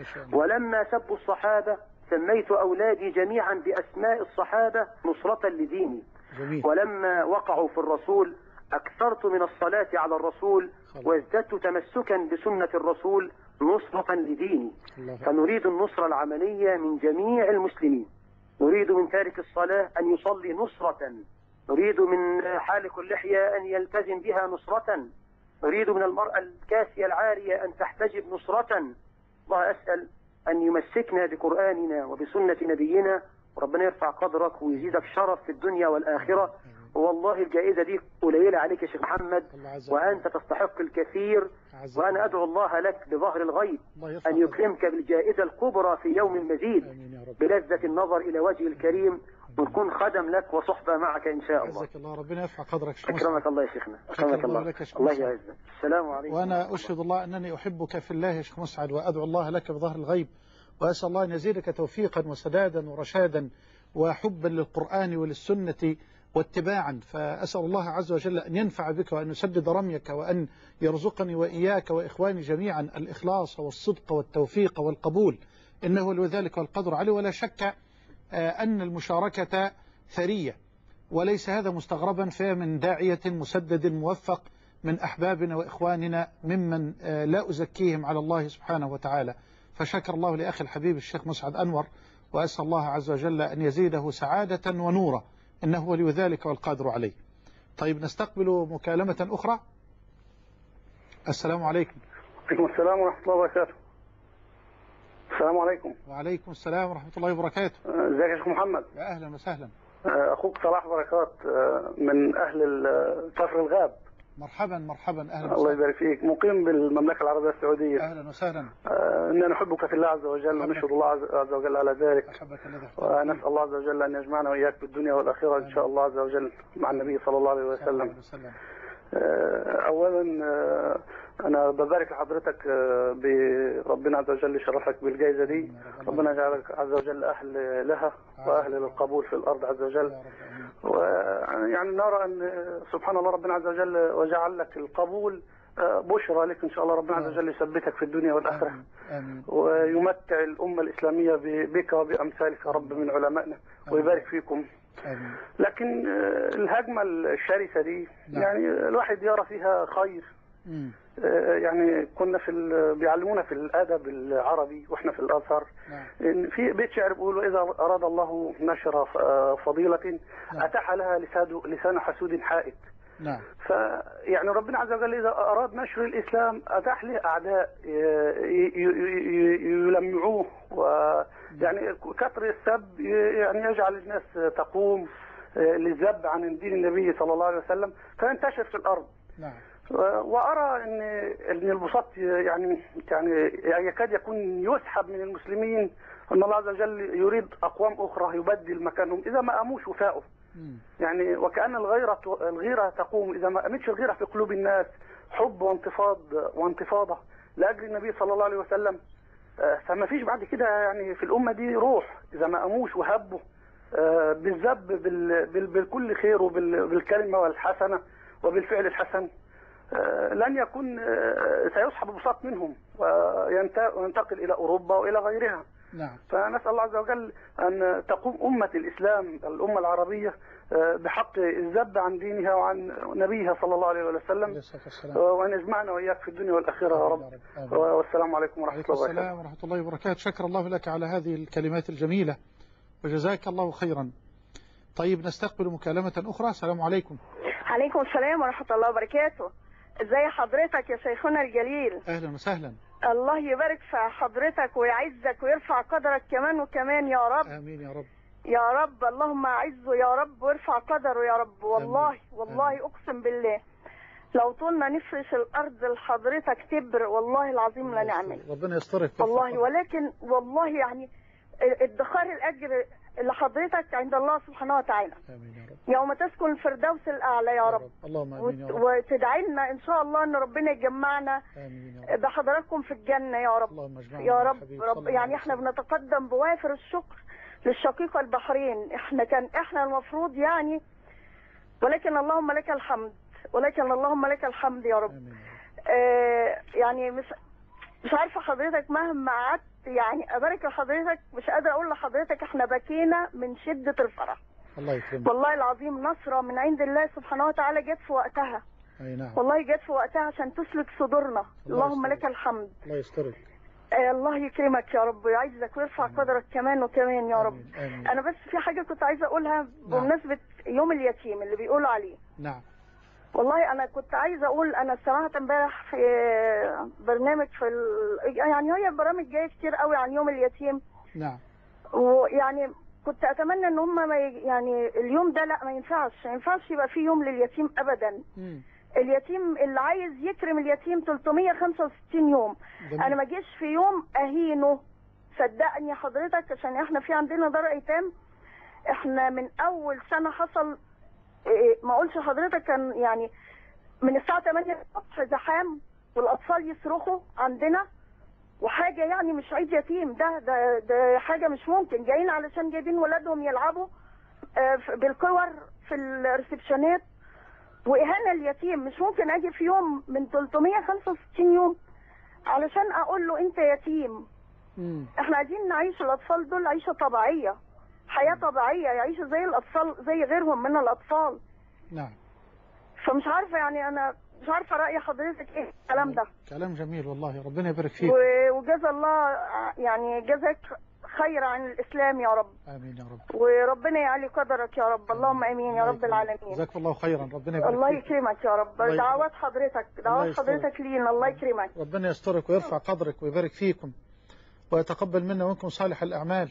S8: ولما سبوا الصحابة سميت أولادي جميعا بأسماء الصحابة نصرة لديني،
S3: جميل.
S8: ولما وقعوا في الرسول أكثرت من الصلاة على الرسول وازددت تمسكا بسنة الرسول نصرة لديني. فنريد النصرة العملية من جميع المسلمين، نريد من تارك الصلاة أن يصلي نصرة، نريد من حالق اللحية أن يلتزم بها نصرة، نريد من المرأة الكاسية العارية أن تحتجب نصرة. الله أسأل أن يمسكنا بقرآننا وبسنة نبينا، وربنا يرفع قدرك ويزيدك شرف في الدنيا والآخرة. والله الجائزة دي قليلة عليك يا شيخ محمد، وأنت تستحق الكثير، وأنا أدعو الله لك بظهر الغيب أن يكرمك بالجائزة الكبرى في يوم المزيد بلذة النظر إلى وجه الكريم، ونكون خدم لك وصحبة معك إن شاء الله.
S3: عزك الله، ربنا يرفع قدرك.
S8: أكرمك الله يا شيخنا، أكرمك الله، الله يعزك. السلام عليكم.
S3: وأنا أشهد الله أنني أحبك في الله يا شيخ مسعد، وأدعو الله لك بظهر الغيب، وأسأل الله أن يزيدك توفيقا وسدادا ورشادا وحبا للقرآن وللسنة واتباعا. فأسأل الله عز وجل أن ينفع بك وأن يسدد رميك، وأن يرزقني وإياك وإخواني جميعا الإخلاص والصدق والتوفيق والقبول، إنه لذلك والقدر عليه. ولا شك أن المشاركة ثرية، وليس هذا مستغربا، فمن داعية مسدد موفق من أحبابنا وإخواننا ممن لا أزكيهم على الله سبحانه وتعالى. فشكر الله لأخي الحبيب الشيخ مسعد أنور، وأسأل الله عز وجل أن يزيده سعادة ونورا، إنه ولي ذلك والقادر عليه. طيب نستقبل مكالمة أخرى. السلام عليكم.
S5: وعليكم السلام ورحمة الله وبركاته. السلام عليكم.
S3: وعليكم السلام ورحمة الله وبركاته.
S5: ازيك يا شيخ محمد؟
S3: يا أهلا وسهلا.
S5: أخوك صلاح بركات من أهل كفر الغاب.
S3: مرحبا مرحبا، أهلا وسهلا.
S5: الله يبارك فيك. مقيم بالمملكة العربية السعودية.
S3: أهلا وسهلا.
S5: إننا نحبك في الله عز وجل، ونشهد الله عز وجل على ذلك، ونسأل الله عز وجل أن يجمعنا وإياك في الدنيا والآخرة إن شاء الله عز وجل مع النبي صلى الله عليه وسلم. أولا أنا ببارك لحضرتك بربنا عز وجل شرفك بالجائزة دي، ربنا يجعلك عز وجل أهل لها وأهل للقبول في الأرض عز وجل. ويعني نرى أن سبحان الله ربنا عز وجل وجعل لك القبول بشرى لك إن شاء الله، ربنا عز وجل يثبتك في الدنيا والآخرة، ويمتع الأمة الإسلامية بك وبأمثالك يا رب من علمائنا، ويبارك فيكم. لكن الهجمة الشرسة دي يعني الواحد يرى فيها خير. يعني كنا في بيعلمونا في الادب العربي واحنا في الازهر ان في بيت شعر بيقول: واذا اراد الله نشر فضيله اتاح لها لسان حسود حائد.
S3: نعم.
S5: فيعني ربنا عز وجل إذا أراد نشر الإسلام أتاح له أعداء ي- ي- ي- يلمعوه، ويعني كثر السب يعني يجعل الناس تقوم للذب عن دين النبي صلى الله عليه وسلم فينتشر في الأرض.
S3: نعم.
S5: وأرى أن أن البساط يعني يعني يكاد يكون يسحب من المسلمين، أن الله عز وجل يريد أقوام أخرى يبدل مكانهم إذا ما قاموش وفاقوا. يعني وكأن الغيرة الغيرة تقوم إذا ما قامتش الغيرة في قلوب الناس، حب وانتفاض وانتفاضة لأجل النبي صلى الله عليه وسلم، فما فيش بعد كده يعني في الأمة دي روح إذا ما قاموش وهبوا بالذب بالكل خير وبالكلمة والحسنة وبالفعل الحسن، لن يكون سيسحب البساط منهم وينتقل إلى أوروبا وإلى غيرها.
S3: نعم.
S5: فنسأل الله عز وجل أن تقوم أمة الإسلام الأمة العربية بحق الذب عن دينها وعن نبيها صلى الله عليه وسلم، وأن يجمعنا وإياك في الدنيا والآخرة يا رب. والسلام عليكم ورحمة الله وبركاته.
S3: السلام ورحمة الله وبركاته. شكر الله لك على هذه الكلمات الجميلة وجزاك الله خيرا. طيب نستقبل مكالمة أخرى. السلام عليكم.
S9: عليكم السلام ورحمة الله وبركاته. ازي حضرتك يا شيخنا الجليل؟
S3: أهلا وسهلا.
S9: الله يبارك في حضرتك ويعزك ويرفع قدرك كمان وكمان يا رب.
S3: آمين يا رب.
S9: يا رب اللهم أعزه يا رب وارفع قدره يا رب. والله آمين. والله آمين. أقسم بالله لو طولنا نفرش الأرض لحضرتك تبر والله العظيم لا نعمل.
S3: ربنا يسترك
S9: والله. ولكن والله يعني ادخار الأجر لحضرتك عند الله سبحانه وتعالى.
S3: آمين يا رب.
S9: يوم تسكن الفردوس الأعلى يا, يا رب.
S3: رب. اللهم آمين يا رب.
S9: وتدعي لنا إن شاء الله أن ربنا يجمعنا
S3: آمين يا رب.
S9: بحضراتكم في الجنة يا رب.
S3: اللهم اجمعنا
S9: يا رب. رب يعني احنا بنتقدم بوافر الشكر للشقيقة البحرين. احنا كان احنا المفروض يعني، ولكن اللهم لك الحمد، ولكن اللهم لك الحمد يا رب.
S3: آمين.
S9: آه يعني مش مش عارفة حضرتك مهما قعدت يعني أبارك لحضرتك مش قادرة أقول لحضرتك احنا بكينا من شدة الفرح.
S3: الله يكرمك.
S9: والله العظيم نصرة من عند الله سبحانه وتعالى جت في وقتها.
S3: أي نعم.
S9: والله جت في وقتها عشان تسلك صدورنا.
S3: الله
S9: اللهم
S3: يسترك.
S9: لك الحمد.
S3: الله يسترك.
S9: آه الله يكرمك يا رب ويعزك ويرفع قدرك كمان وكمان يا رب.
S3: آمين. آمين.
S9: أنا بس في حاجة كنت عايزة أقولها بمناسبة يوم اليتيم اللي بيقولوا عليه.
S3: نعم.
S9: والله أنا كنت عايزة أقول أنا سمعت امبارح في برنامج في ال... يعني هي برامج جاية كتير قوي عن يوم اليتيم.
S3: نعم.
S9: ويعني كنت أتمنى إن هم ما ي... يعني اليوم ده لا ما ينفعش ما ينفعش يبقى فيه يوم لليتيم أبدا.
S3: مم.
S9: اليتيم اللي عايز يكرم اليتيم ثلاثمية وخمسة وستين يوم. جميل. أنا ما اجيش في يوم أهينه صدقني حضرتك عشان احنا في عندنا دار أيتام. احنا من أول سنة حصل ما اقولش حضرتك كان يعني من الساعة ثمانية الصبح زحام والاطفال يصرخوا عندنا وحاجة يعني مش عيد يتيم ده ده ده حاجة مش ممكن. جايين علشان جايبين ولادهم يلعبوا بالكور في الريسبشنات واهانة اليتيم. مش ممكن اجي في يوم من ثلاثمية وخمسة وستين يوم علشان اقول له انت يتيم. مم. احنا عايزين نعيش الاطفال دول عيشة طبيعية، حياة طبيعية، يعيشوا زي الأطفال زي غيرهم من الأطفال.
S3: نعم.
S9: فمش عارفة يعني أنا مش عارفة رأي حضرتك إيه الكلام ده.
S3: كلام جميل والله ربنا يبارك فيك.
S9: وجزا الله يعني جزاك خير عن الإسلام يا رب.
S3: آمين يا رب.
S9: وربنا يعلي قدرك يا رب. اللهم آمين يا رب العالمين.
S3: جزاك الله خيرا. ربنا يبارك
S9: الله
S3: فيك.
S9: يكرمك يا رب. دعوات حضرتك دعوات حضرتك لينا. الله يكرمك.
S3: ربنا يسترك ويرفع قدرك ويبارك فيكم ويتقبل منا ومنكم صالح الأعمال.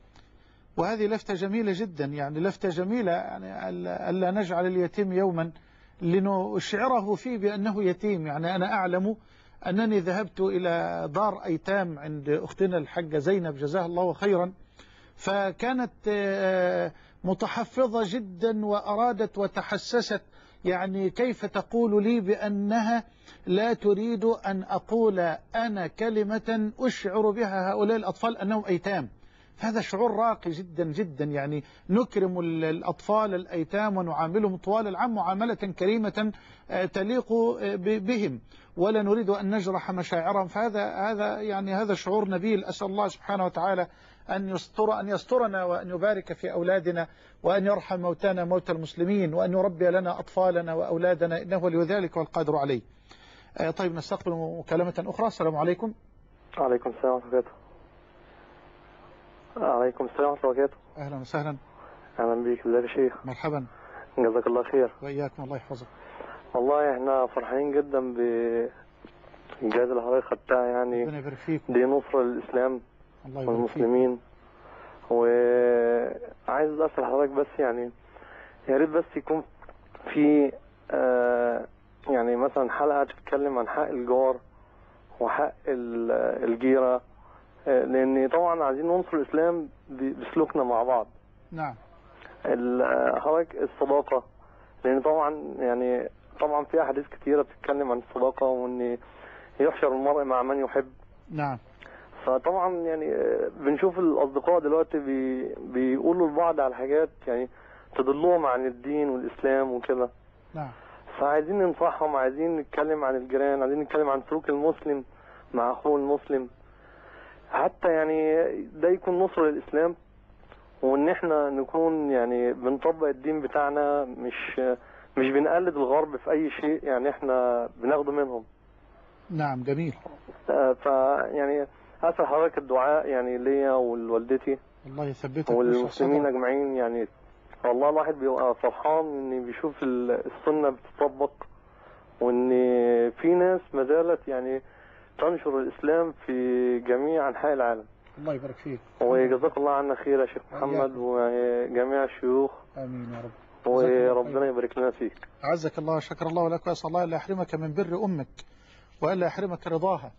S3: وهذه لفتة جميلة جدا يعني لفتة جميلة يعني ألا نجعل اليتيم يوما لنشعره فيه بأنه يتيم. يعني أنا أعلم أنني ذهبت إلى دار أيتام عند أختنا الحاجة زينب جزاها الله خيرا، فكانت متحفظة جدا وأرادت وتحسست يعني كيف تقول لي بأنها لا تريد أن أقول أنا كلمة أشعر بها هؤلاء الأطفال أنهم أيتام. هذا شعور راقي جدا جدا. يعني نكرم الأطفال الأيتام ونعاملهم طوال العام معاملة كريمة تليق بهم ولا نريد أن نجرح مشاعرهم. فهذا هذا يعني هذا شعور نبيل. أسأل الله سبحانه وتعالى أن يستر أن يسترنا وأن يبارك في أولادنا وأن يرحم موتانا موتى المسلمين وأن يربي لنا أطفالنا وأولادنا إنه ولي ذلك والقادر عليه. طيب نستقبل مكالمة أخرى. السلام عليكم.
S10: وعليكم السلام ورحمة الله وبركاته. عليكم السلام ورحمة الله وبركاته.
S3: أهلا وسهلا.
S10: أهلا بك. ازيك يا شيخ؟
S3: مرحبا.
S10: جزاك الله خير.
S3: وإياكم الله يحفظك.
S10: والله احنا فرحانين جدا بالجائزة اللي حضرتك خدتها، يعني
S3: ربنا يبارك فيك.
S10: دي نصرة للإسلام
S3: الله يبارك
S10: والمسلمين. وعايز أسأل حضرتك بس يعني يا ريت بس يكون في آه يعني مثلا حلقة تتكلم عن حق الجار وحق الجيرة، آه لأن طبعا عايزين ننصر الإسلام بسلوكنا مع بعض.
S3: نعم.
S10: حضرتك الصداقة، لأن طبعا يعني طبعا في أحاديث كتيرة بتتكلم عن الصداقة وإن يحشر المرء مع من يحب.
S3: نعم.
S10: فطبعا يعني بنشوف الأصدقاء دلوقتي بي بيقولوا لبعض على حاجات يعني تدلهم عن الدين والإسلام وكده.
S3: نعم.
S10: فعايزين ننصحهم، عايزين نتكلم عن الجيران، عايزين نتكلم عن سلوك المسلم مع أخوه المسلم، حتى يعني ده يكون نصر للإسلام، وإن إحنا نكون يعني بنطبق الدين بتاعنا، مش مش بنقلد الغرب في أي شيء، يعني إحنا بناخده منهم.
S3: نعم جميل.
S10: فيعني أسأل حضرتك الدعاء يعني ليا ولوالدتي
S3: الله يثبتك
S10: والمسلمين أجمعين. يعني والله الواحد بيبقى فرحان إن بيشوف السنة بتطبق، وإن في ناس ما زالت يعني تنشر الإسلام في جميع أنحاء العالم.
S3: الله يبارك فيك.
S10: وجزاك الله عنا خير يا شيخ محمد وجميع الشيوخ.
S3: آمين يا رب.
S10: وربنا يبارك لنا فيك.
S3: أعزك الله وشكر الله لك، وأسأل الله ألا يحرمك من بر أمك وألا يحرمك رضاها.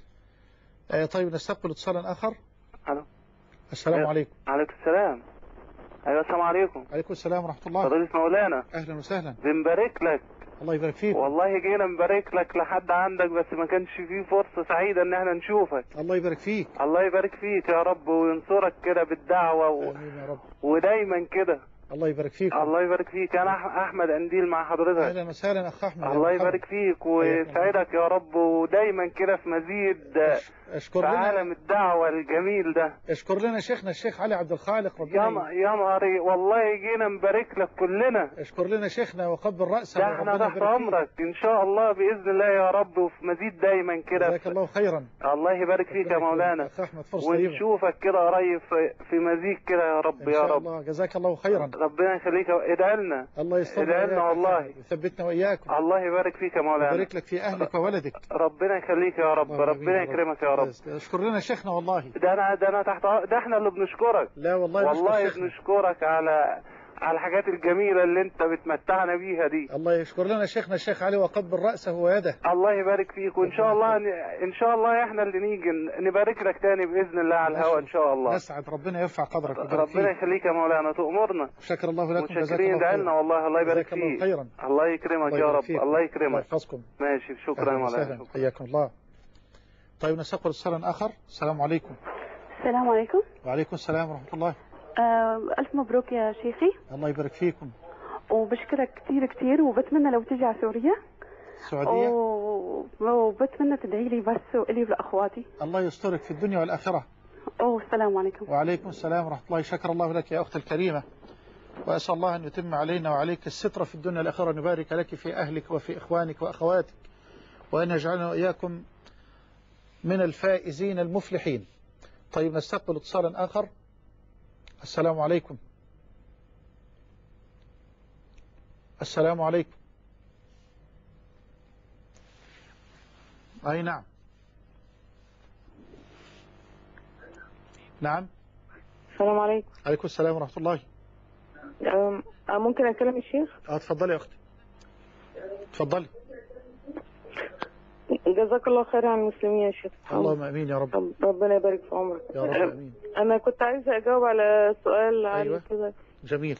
S3: آه طيب نستقبل اتصالا آخر.
S11: ألو.
S3: السلام
S11: أيوة.
S3: عليكم.
S11: عليكم السلام. أيوة السلام عليكم.
S3: عليكم السلام ورحمة الله.
S11: فضيلة مولانا.
S3: أهلا وسهلا.
S11: بنبارك لك.
S3: الله يبارك فيك.
S11: والله جينا نبارك لك لحد عندك، بس ما كانش فيه فرصة سعيدة ان احنا نشوفك.
S3: الله يبارك فيك.
S11: الله يبارك فيك يا رب، وينصرك كده بالدعوة و...
S3: آمين يا رب.
S11: ودايما كده.
S3: الله يبارك فيك.
S11: الله يبارك فيك. انا احمد انديل مع حضرتك.
S3: اهلا وسهلا اخ احمد.
S11: الله يبارك فيك ويسعدك يا رب، ودايما كده في مزيد
S3: اشكر
S11: في
S3: لنا
S11: عالم الدعوة الجميل ده.
S3: اشكر لنا شيخنا الشيخ علي عبد الخالق ربنا
S11: يا يا ماري، والله جينا نبارك لك كلنا.
S3: اشكر لنا شيخنا وقبل رأسه.
S11: ده احنا تحت امرك ان شاء الله باذن الله يا رب، وفي مزيد دايما كده.
S3: جزاك الله خيرا.
S11: الله يبارك فيك يا مولانا.
S3: اخ احمد فرصه
S11: ونشوفك كده قريب في مزيد كده يا رب يا رب.
S3: الله جزاك الله خيرا.
S11: ربنا يخليك. ادعي لنا.
S3: الله يستر.
S11: ادعي لنا والله.
S3: يثبتنا واياكم.
S11: الله يبارك فيك يا مولانا.
S3: يبارك لك في اهلك وولدك.
S11: ربنا يخليك يا رب. ربنا يكرمك يا رب.
S3: اشكر لنا شيخنا والله.
S11: ده انا ده انا تحت ده احنا اللي بنشكرك.
S3: لا والله
S11: والله بنشكرك على على الحاجات الجميلة اللي انت بتمتعنا بيها دي.
S3: الله يشكر لنا شيخنا الشيخ علي وقبل رأسه ويده.
S11: الله يبارك فيك، وان شاء الله ان شاء الله احنا اللي نيجي نبارك لك تاني باذن الله على الهواء ان شاء الله.
S3: نسعد. ربنا يرفع قدرك.
S11: ربنا يخليك يا مولانا، تؤمرنا.
S3: شكر الله لكم.
S11: متشكرين. ادعي لنا والله. الله يبارك فيك.
S3: خيرا.
S11: الله يكرمك يا رب. الله يكرمك.
S3: الله يحفظكم.
S11: ماشي. شكرا يا مولانا.
S3: حياكم الله. طيب نستقبل اتصالا اخر. السلام عليكم.
S12: السلام عليكم.
S3: وعليكم السلام ورحمة الله.
S12: آه ألف مبروك يا شيخي.
S3: الله يبارك فيكم.
S12: وبشكرك كثير كثير، وبتمنى لو تجي على سوريا.
S3: السعودية.
S12: وبتمنى تدعي لي بس وإلي ولأخواتي.
S3: الله يسترك في الدنيا والآخرة.
S12: أوه السلام عليكم.
S3: وعليكم السلام ورحمة الله. شكر الله لك يا أختي الكريمة، وأسأل الله أن يتم علينا وعليك الستر في الدنيا والآخرة، أن يبارك لك في أهلك وفي إخوانك وأخواتك، وأن يجعلنا وإياكم من الفائزين المفلحين. طيب نستقبل اتصالا آخر. السلام عليكم. السلام عليكم. أي نعم. نعم.
S13: السلام عليكم.
S3: عليكم السلام ورحمة الله.
S13: ممكن أكلم الشيخ؟
S3: اه تفضلي يا أختي. تفضلي.
S13: جزاك الله خير عن المسلمين يا شيخ.
S3: اللهم امين يا رب.
S13: ربنا يبارك في عمرك
S3: يا رب. امين.
S13: انا كنت عايزه اجاوب على سؤال عن
S3: أيوة.
S13: كده.
S3: جميل.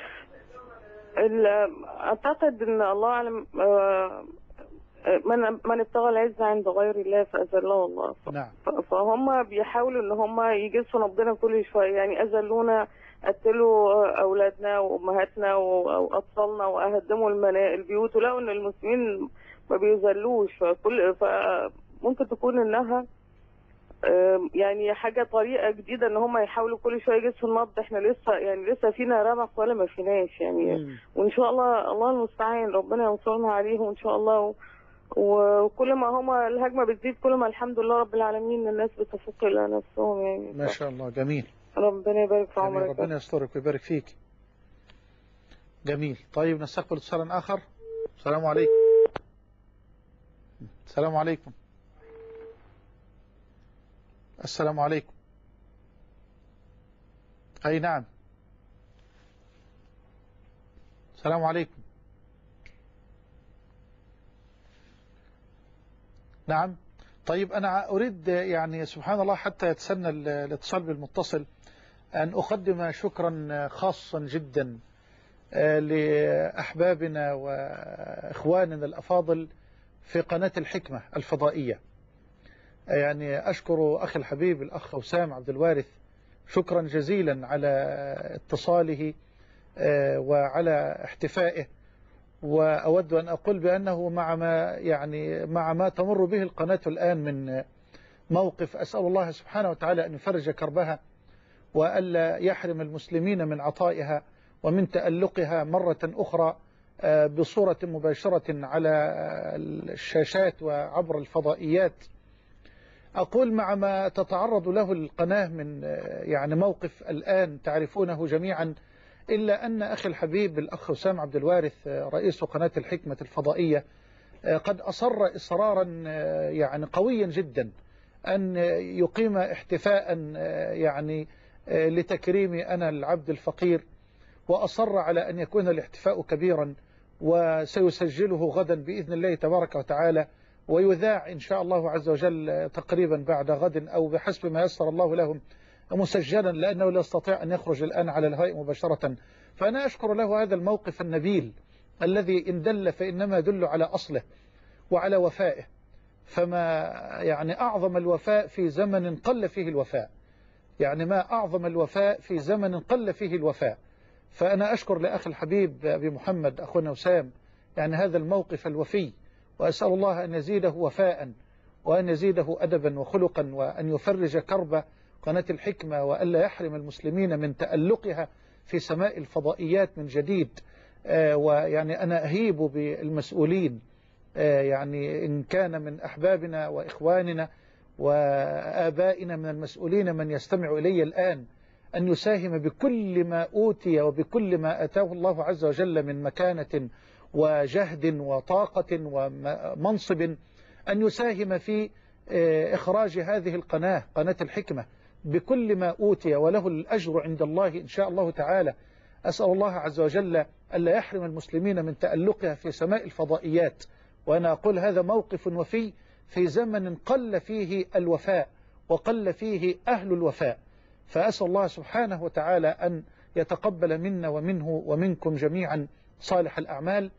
S13: اعتقد ان الله اعلم من من ابتغى العزه عند غير الله فاذله الله.
S3: نعم.
S13: فهم بيحاولوا ان هم يجسوا نبضنا كل شويه، يعني اذلونا، قتلوا اولادنا وامهاتنا واطفالنا واهدموا البيوت، ولقوا ان المسلمين ما بيذلوش. فكل فممكن تكون انها يعني حاجه طريقه جديده ان هم يحاولوا كل شويه يجسوا النبض. احنا لسه يعني لسه فينا رمق ولا ما فيناش يعني. مم. وان شاء الله الله المستعان ربنا ينصرنا عليهم ان شاء الله. وكل ما هم الهجمه بتزيد كل ما الحمد لله رب العالمين الناس بتفك الى نفسهم يعني.
S3: ما شاء الله. جميل.
S13: ربنا يبارك في عمرك.
S3: ربنا يسترك ويبارك فيك. جميل. طيب نستقبل اتصالا اخر. السلام عليكم. السلام عليكم. السلام عليكم. أي نعم. السلام عليكم. نعم. طيب أنا أريد يعني سبحان الله حتى يتسنى الاتصال بالمتصل أن أقدم شكرا خاصا جدا لأحبابنا وإخواننا الأفاضل في قناة الحكمة الفضائية. يعني أشكر أخي الحبيب الأخ وسام عبد الوارث شكرا جزيلا على اتصاله وعلى احتفائه، وأود أن أقول بأنه مع ما يعني مع ما تمر به القناة الآن من موقف، أسأل الله سبحانه وتعالى أن يفرج كربها وألا يحرم المسلمين من عطائها ومن تألقها مرة أخرى بصورة مباشرة على الشاشات وعبر الفضائيات. أقول مع ما تتعرض له القناة من يعني موقف الآن تعرفونه جميعا، إلا أن أخي الحبيب الأخ وسام عبد الوارث رئيس قناة الحكمة الفضائية قد أصر إصرارا يعني قويا جدا أن يقيم احتفاء يعني لتكريمي أنا العبد الفقير، وأصر على أن يكون الاحتفاء كبيرا وسيسجله غدا بإذن الله تبارك وتعالى، ويذاع إن شاء الله عز وجل تقريبا بعد غد أو بحسب ما يسر الله لهم مسجلا، لأنه لا يستطيع أن يخرج الآن على الهواء مباشرة. فأنا أشكر له هذا الموقف النبيل الذي إن دل فإنما يدل على أصله وعلى وفائه، فما يعني أعظم الوفاء في زمن قل فيه الوفاء، يعني ما أعظم الوفاء في زمن قل فيه الوفاء. فأنا أشكر لأخي الحبيب أبي محمد أخونا وسام يعني هذا الموقف الوفي، وأسأل الله أن يزيده وفاء وأن يزيده أدبا وخلقا وأن يفرج كرب قناة الحكمة وألا يحرم المسلمين من تألقها في سماء الفضائيات من جديد. آه ويعني أنا أهيب بالمسؤولين آه يعني إن كان من أحبابنا وإخواننا وآبائنا من المسؤولين من يستمع إلي الآن أن يساهم بكل ما أوتي وبكل ما أتاه الله عز وجل من مكانة وجهد وطاقة ومنصب، أن يساهم في إخراج هذه القناة قناة الحكمة بكل ما أوتي، وله الأجر عند الله إن شاء الله تعالى. أسأل الله عز وجل ألا يحرم المسلمين من تألقها في سماء الفضائيات. وأنا أقول هذا موقف وفي في زمن قل فيه الوفاء وقل فيه أهل الوفاء، فأسأل الله سبحانه وتعالى أن يتقبل منا ومنه ومنكم جميعا صالح الأعمال.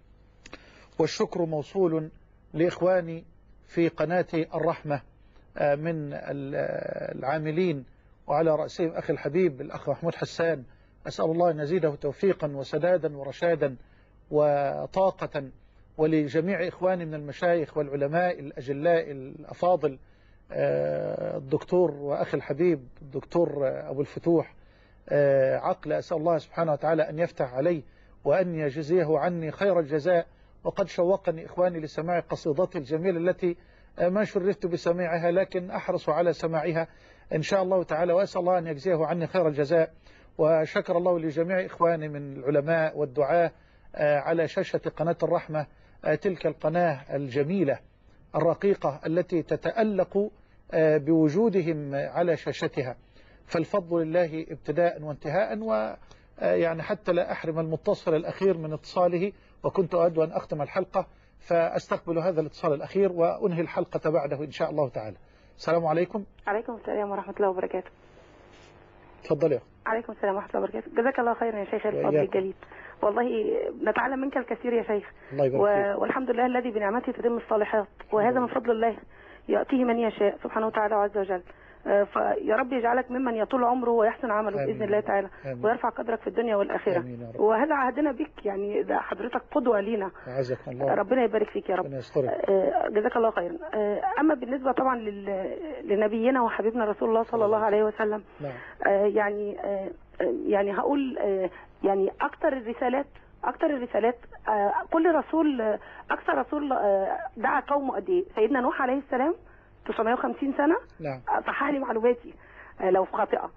S3: والشكر موصول لإخواني في قناة الرحمة من العاملين، وعلى رأسهم أخي الحبيب الأخ محمود حسان، أسأل الله أن يزيده توفيقا وسدادا ورشادا وطاقة، ولجميع إخواني من المشايخ والعلماء الأجلاء الأفاضل الدكتور وأخي الحبيب الدكتور أبو الفتوح عقل، أسأل الله سبحانه وتعالى أن يفتح عليه وأن يجزيه عني خير الجزاء. وقد شوقني إخواني لسماع قصيدتي الجميلة التي ما شرفت بسماعها، لكن أحرص على سماعها إن شاء الله تعالى، وأسأل الله أن يجزيه عني خير الجزاء. وشكر الله لجميع إخواني من العلماء والدعاة على شاشة قناة الرحمة، تلك القناة الجميلة الرقيقة التي تتألق بوجودهم على شاشتها، فالفضل لله ابتداء وانتهاء. ويعني حتى لا أحرم المتصل الأخير من اتصاله، وكنت أود أن أختم الحلقة، فأستقبل هذا الاتصال الأخير وأنهي الحلقة بعده إن شاء الله تعالى. السلام عليكم.
S12: عليكم السلام ورحمة الله وبركاته.
S3: تفضل يا
S12: عليكم السلام ورحمة الله وبركاته. جزاك الله خيرا يا شيخ الفضل الجليل، والله نتعلم منك الكثير يا شيخ،
S3: الله يبارك
S12: و... والحمد لله الذي بنعمته تتم الصالحات، وهذا من فضل الله يأتيه من يشاء سبحانه وتعالى عز وجل. فيا رب يجعلك ممن يطول عمره ويحسن عمله بإذن الله تعالى، آمين. ويرفع قدرك في الدنيا والآخرة، وهذا عهدنا بك، يعني ده حضرتك قدوة لينا،
S3: الله.
S12: ربنا يبارك فيك يا رب، جزاك الله خيرا. أما بالنسبة طبعا لنبينا وحبيبنا رسول الله صلى الله عليه وسلم،
S3: نعم.
S12: يعني يعني هقول يعني أكثر الرسالات أكثر الرسالات كل رسول أكثر رسول دعا قومه قد إيه؟ سيدنا نوح عليه السلام تسعمائة وخمسين سنة،
S3: نعم.
S12: صحح لي معلوماتي لو خاطئة.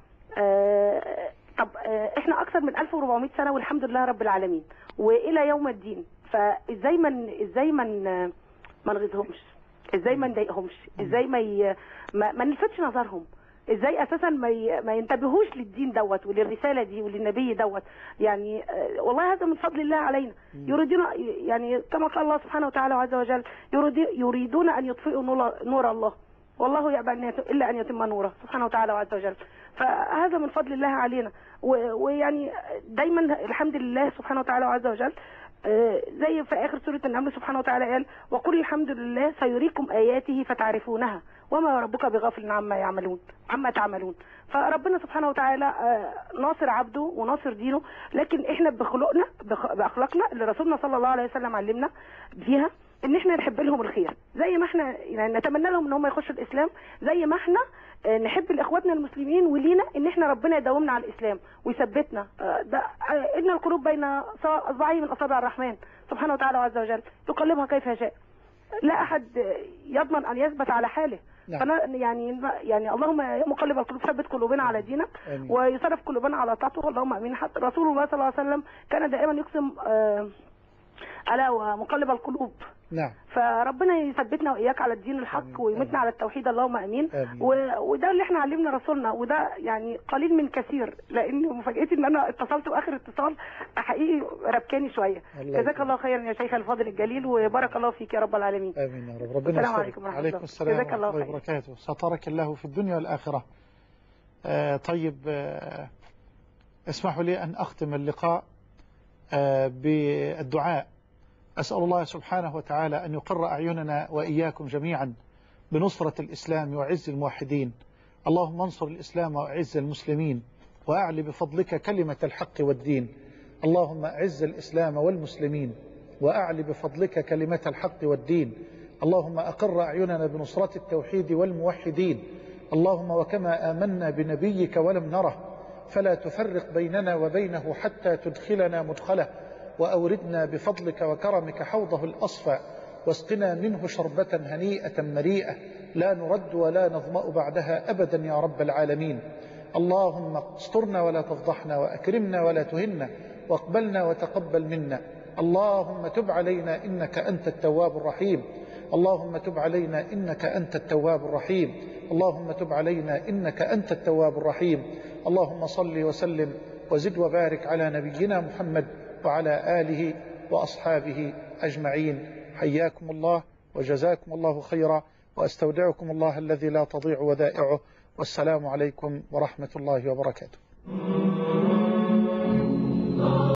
S12: طب احنا أكثر من ألف وأربعمائة سنة والحمد لله رب العالمين وإلى يوم الدين، فإزاي من إزاي من ما نغيظهمش؟ ازاي ما نضايقهمش، ازاي ما ي... ما, ما نلفتش نظرهم، ازاي اساسا ما ي... ما ينتبهوش للدين دوت وللرساله دي وللنبي دوت. يعني آه والله هذا من فضل الله علينا. يريدون يعني كما قال الله سبحانه وتعالى عز وجل يريدون ان يطفئوا نور الله والله يأبى الا ان يتم نوره سبحانه وتعالى عز وجل. فهذا من فضل الله علينا. ويعني دايما الحمد لله سبحانه وتعالى عز وجل زي في آخر سورة النمل سبحانه وتعالى قال وقل الحمد لله سيريكم آياته فتعرفونها وما ربك بغافل عما يعملون عما تعملون. فربنا سبحانه وتعالى ناصر عبده وناصر دينه، لكن احنا بخلقنا بأخلاقنا اللي رسولنا صلى الله عليه وسلم علمنا بيها ان احنا نحب لهم الخير، زي ما احنا يعني نتمنى لهم ان هم يخشوا الاسلام، زي ما احنا نحب لاخواتنا المسلمين ولينا ان احنا ربنا يداومنا على الاسلام ويثبتنا. ده ان القلوب بين اصبعين من اصابع الرحمن سبحانه وتعالى عز وجل يقلبها كيف يشاء، لا احد يضمن ان يثبت على حاله. فانا يعني يعني اللهم يا مقلب القلوب ثبت قلوبنا على دينك ويصرف قلوبنا على طاعته اللهم امين. حتى رسول الله صلى الله عليه وسلم كان دائما يقسم آه الا ومقلب القلوب.
S3: نعم.
S12: فربنا يثبتنا واياك على الدين الحق ويمتنا على التوحيد اللهم امين, أمين. وده اللي احنا علمنا رسولنا، وده يعني قليل من كثير، لان مفاجاتي ان انا اتصلت واخر اتصال حقيقي ربكاني شويه. جزاك الله خيرا يا شيخ الفاضل الجليل وبارك الله فيك يا رب العالمين.
S3: امين يا رب. ربنا
S12: السلام عليكم ورحمه الله.
S3: عليكم السلام ورحمه الله وبركاته. سترك الله في الدنيا والاخره. آه طيب آه اسمحوا لي ان اختم اللقاء آه بالدعاء. أسأل الله سبحانه وتعالى أن يقر أعيننا وإياكم جميعا بنصرة الإسلام وعز الموحدين. اللهم انصر الإسلام وعز المسلمين وأعلي بفضلك كلمة الحق والدين. اللهم أعز الإسلام والمسلمين وأعلي بفضلك كلمة الحق والدين. اللهم أقر أعيننا بنصرة التوحيد والموحدين. اللهم وكما آمنا بنبيك ولم نره فلا تفرق بيننا وبينه حتى تدخلنا مدخله، وأوردنا بفضلك وكرمك حوضه الأصفى، واسقنا منه شربة هنيئة مريئة لا نرد ولا نظمأ بعدها أبدا يا رب العالمين. اللهم استرنا ولا تفضحنا، وأكرمنا ولا تهنا، واقبلنا وتقبل منا. اللهم تب علينا إنك أنت التواب الرحيم. اللهم تب علينا إنك أنت التواب الرحيم. اللهم تب علينا إنك أنت التواب الرحيم. اللهم صل وسلم وزد وبارك على نبينا محمد وعلى آله وأصحابه أجمعين. حياكم الله وجزاكم الله خيرا، وأستودعكم الله الذي لا تضيع ودائعه، والسلام عليكم ورحمة الله وبركاته.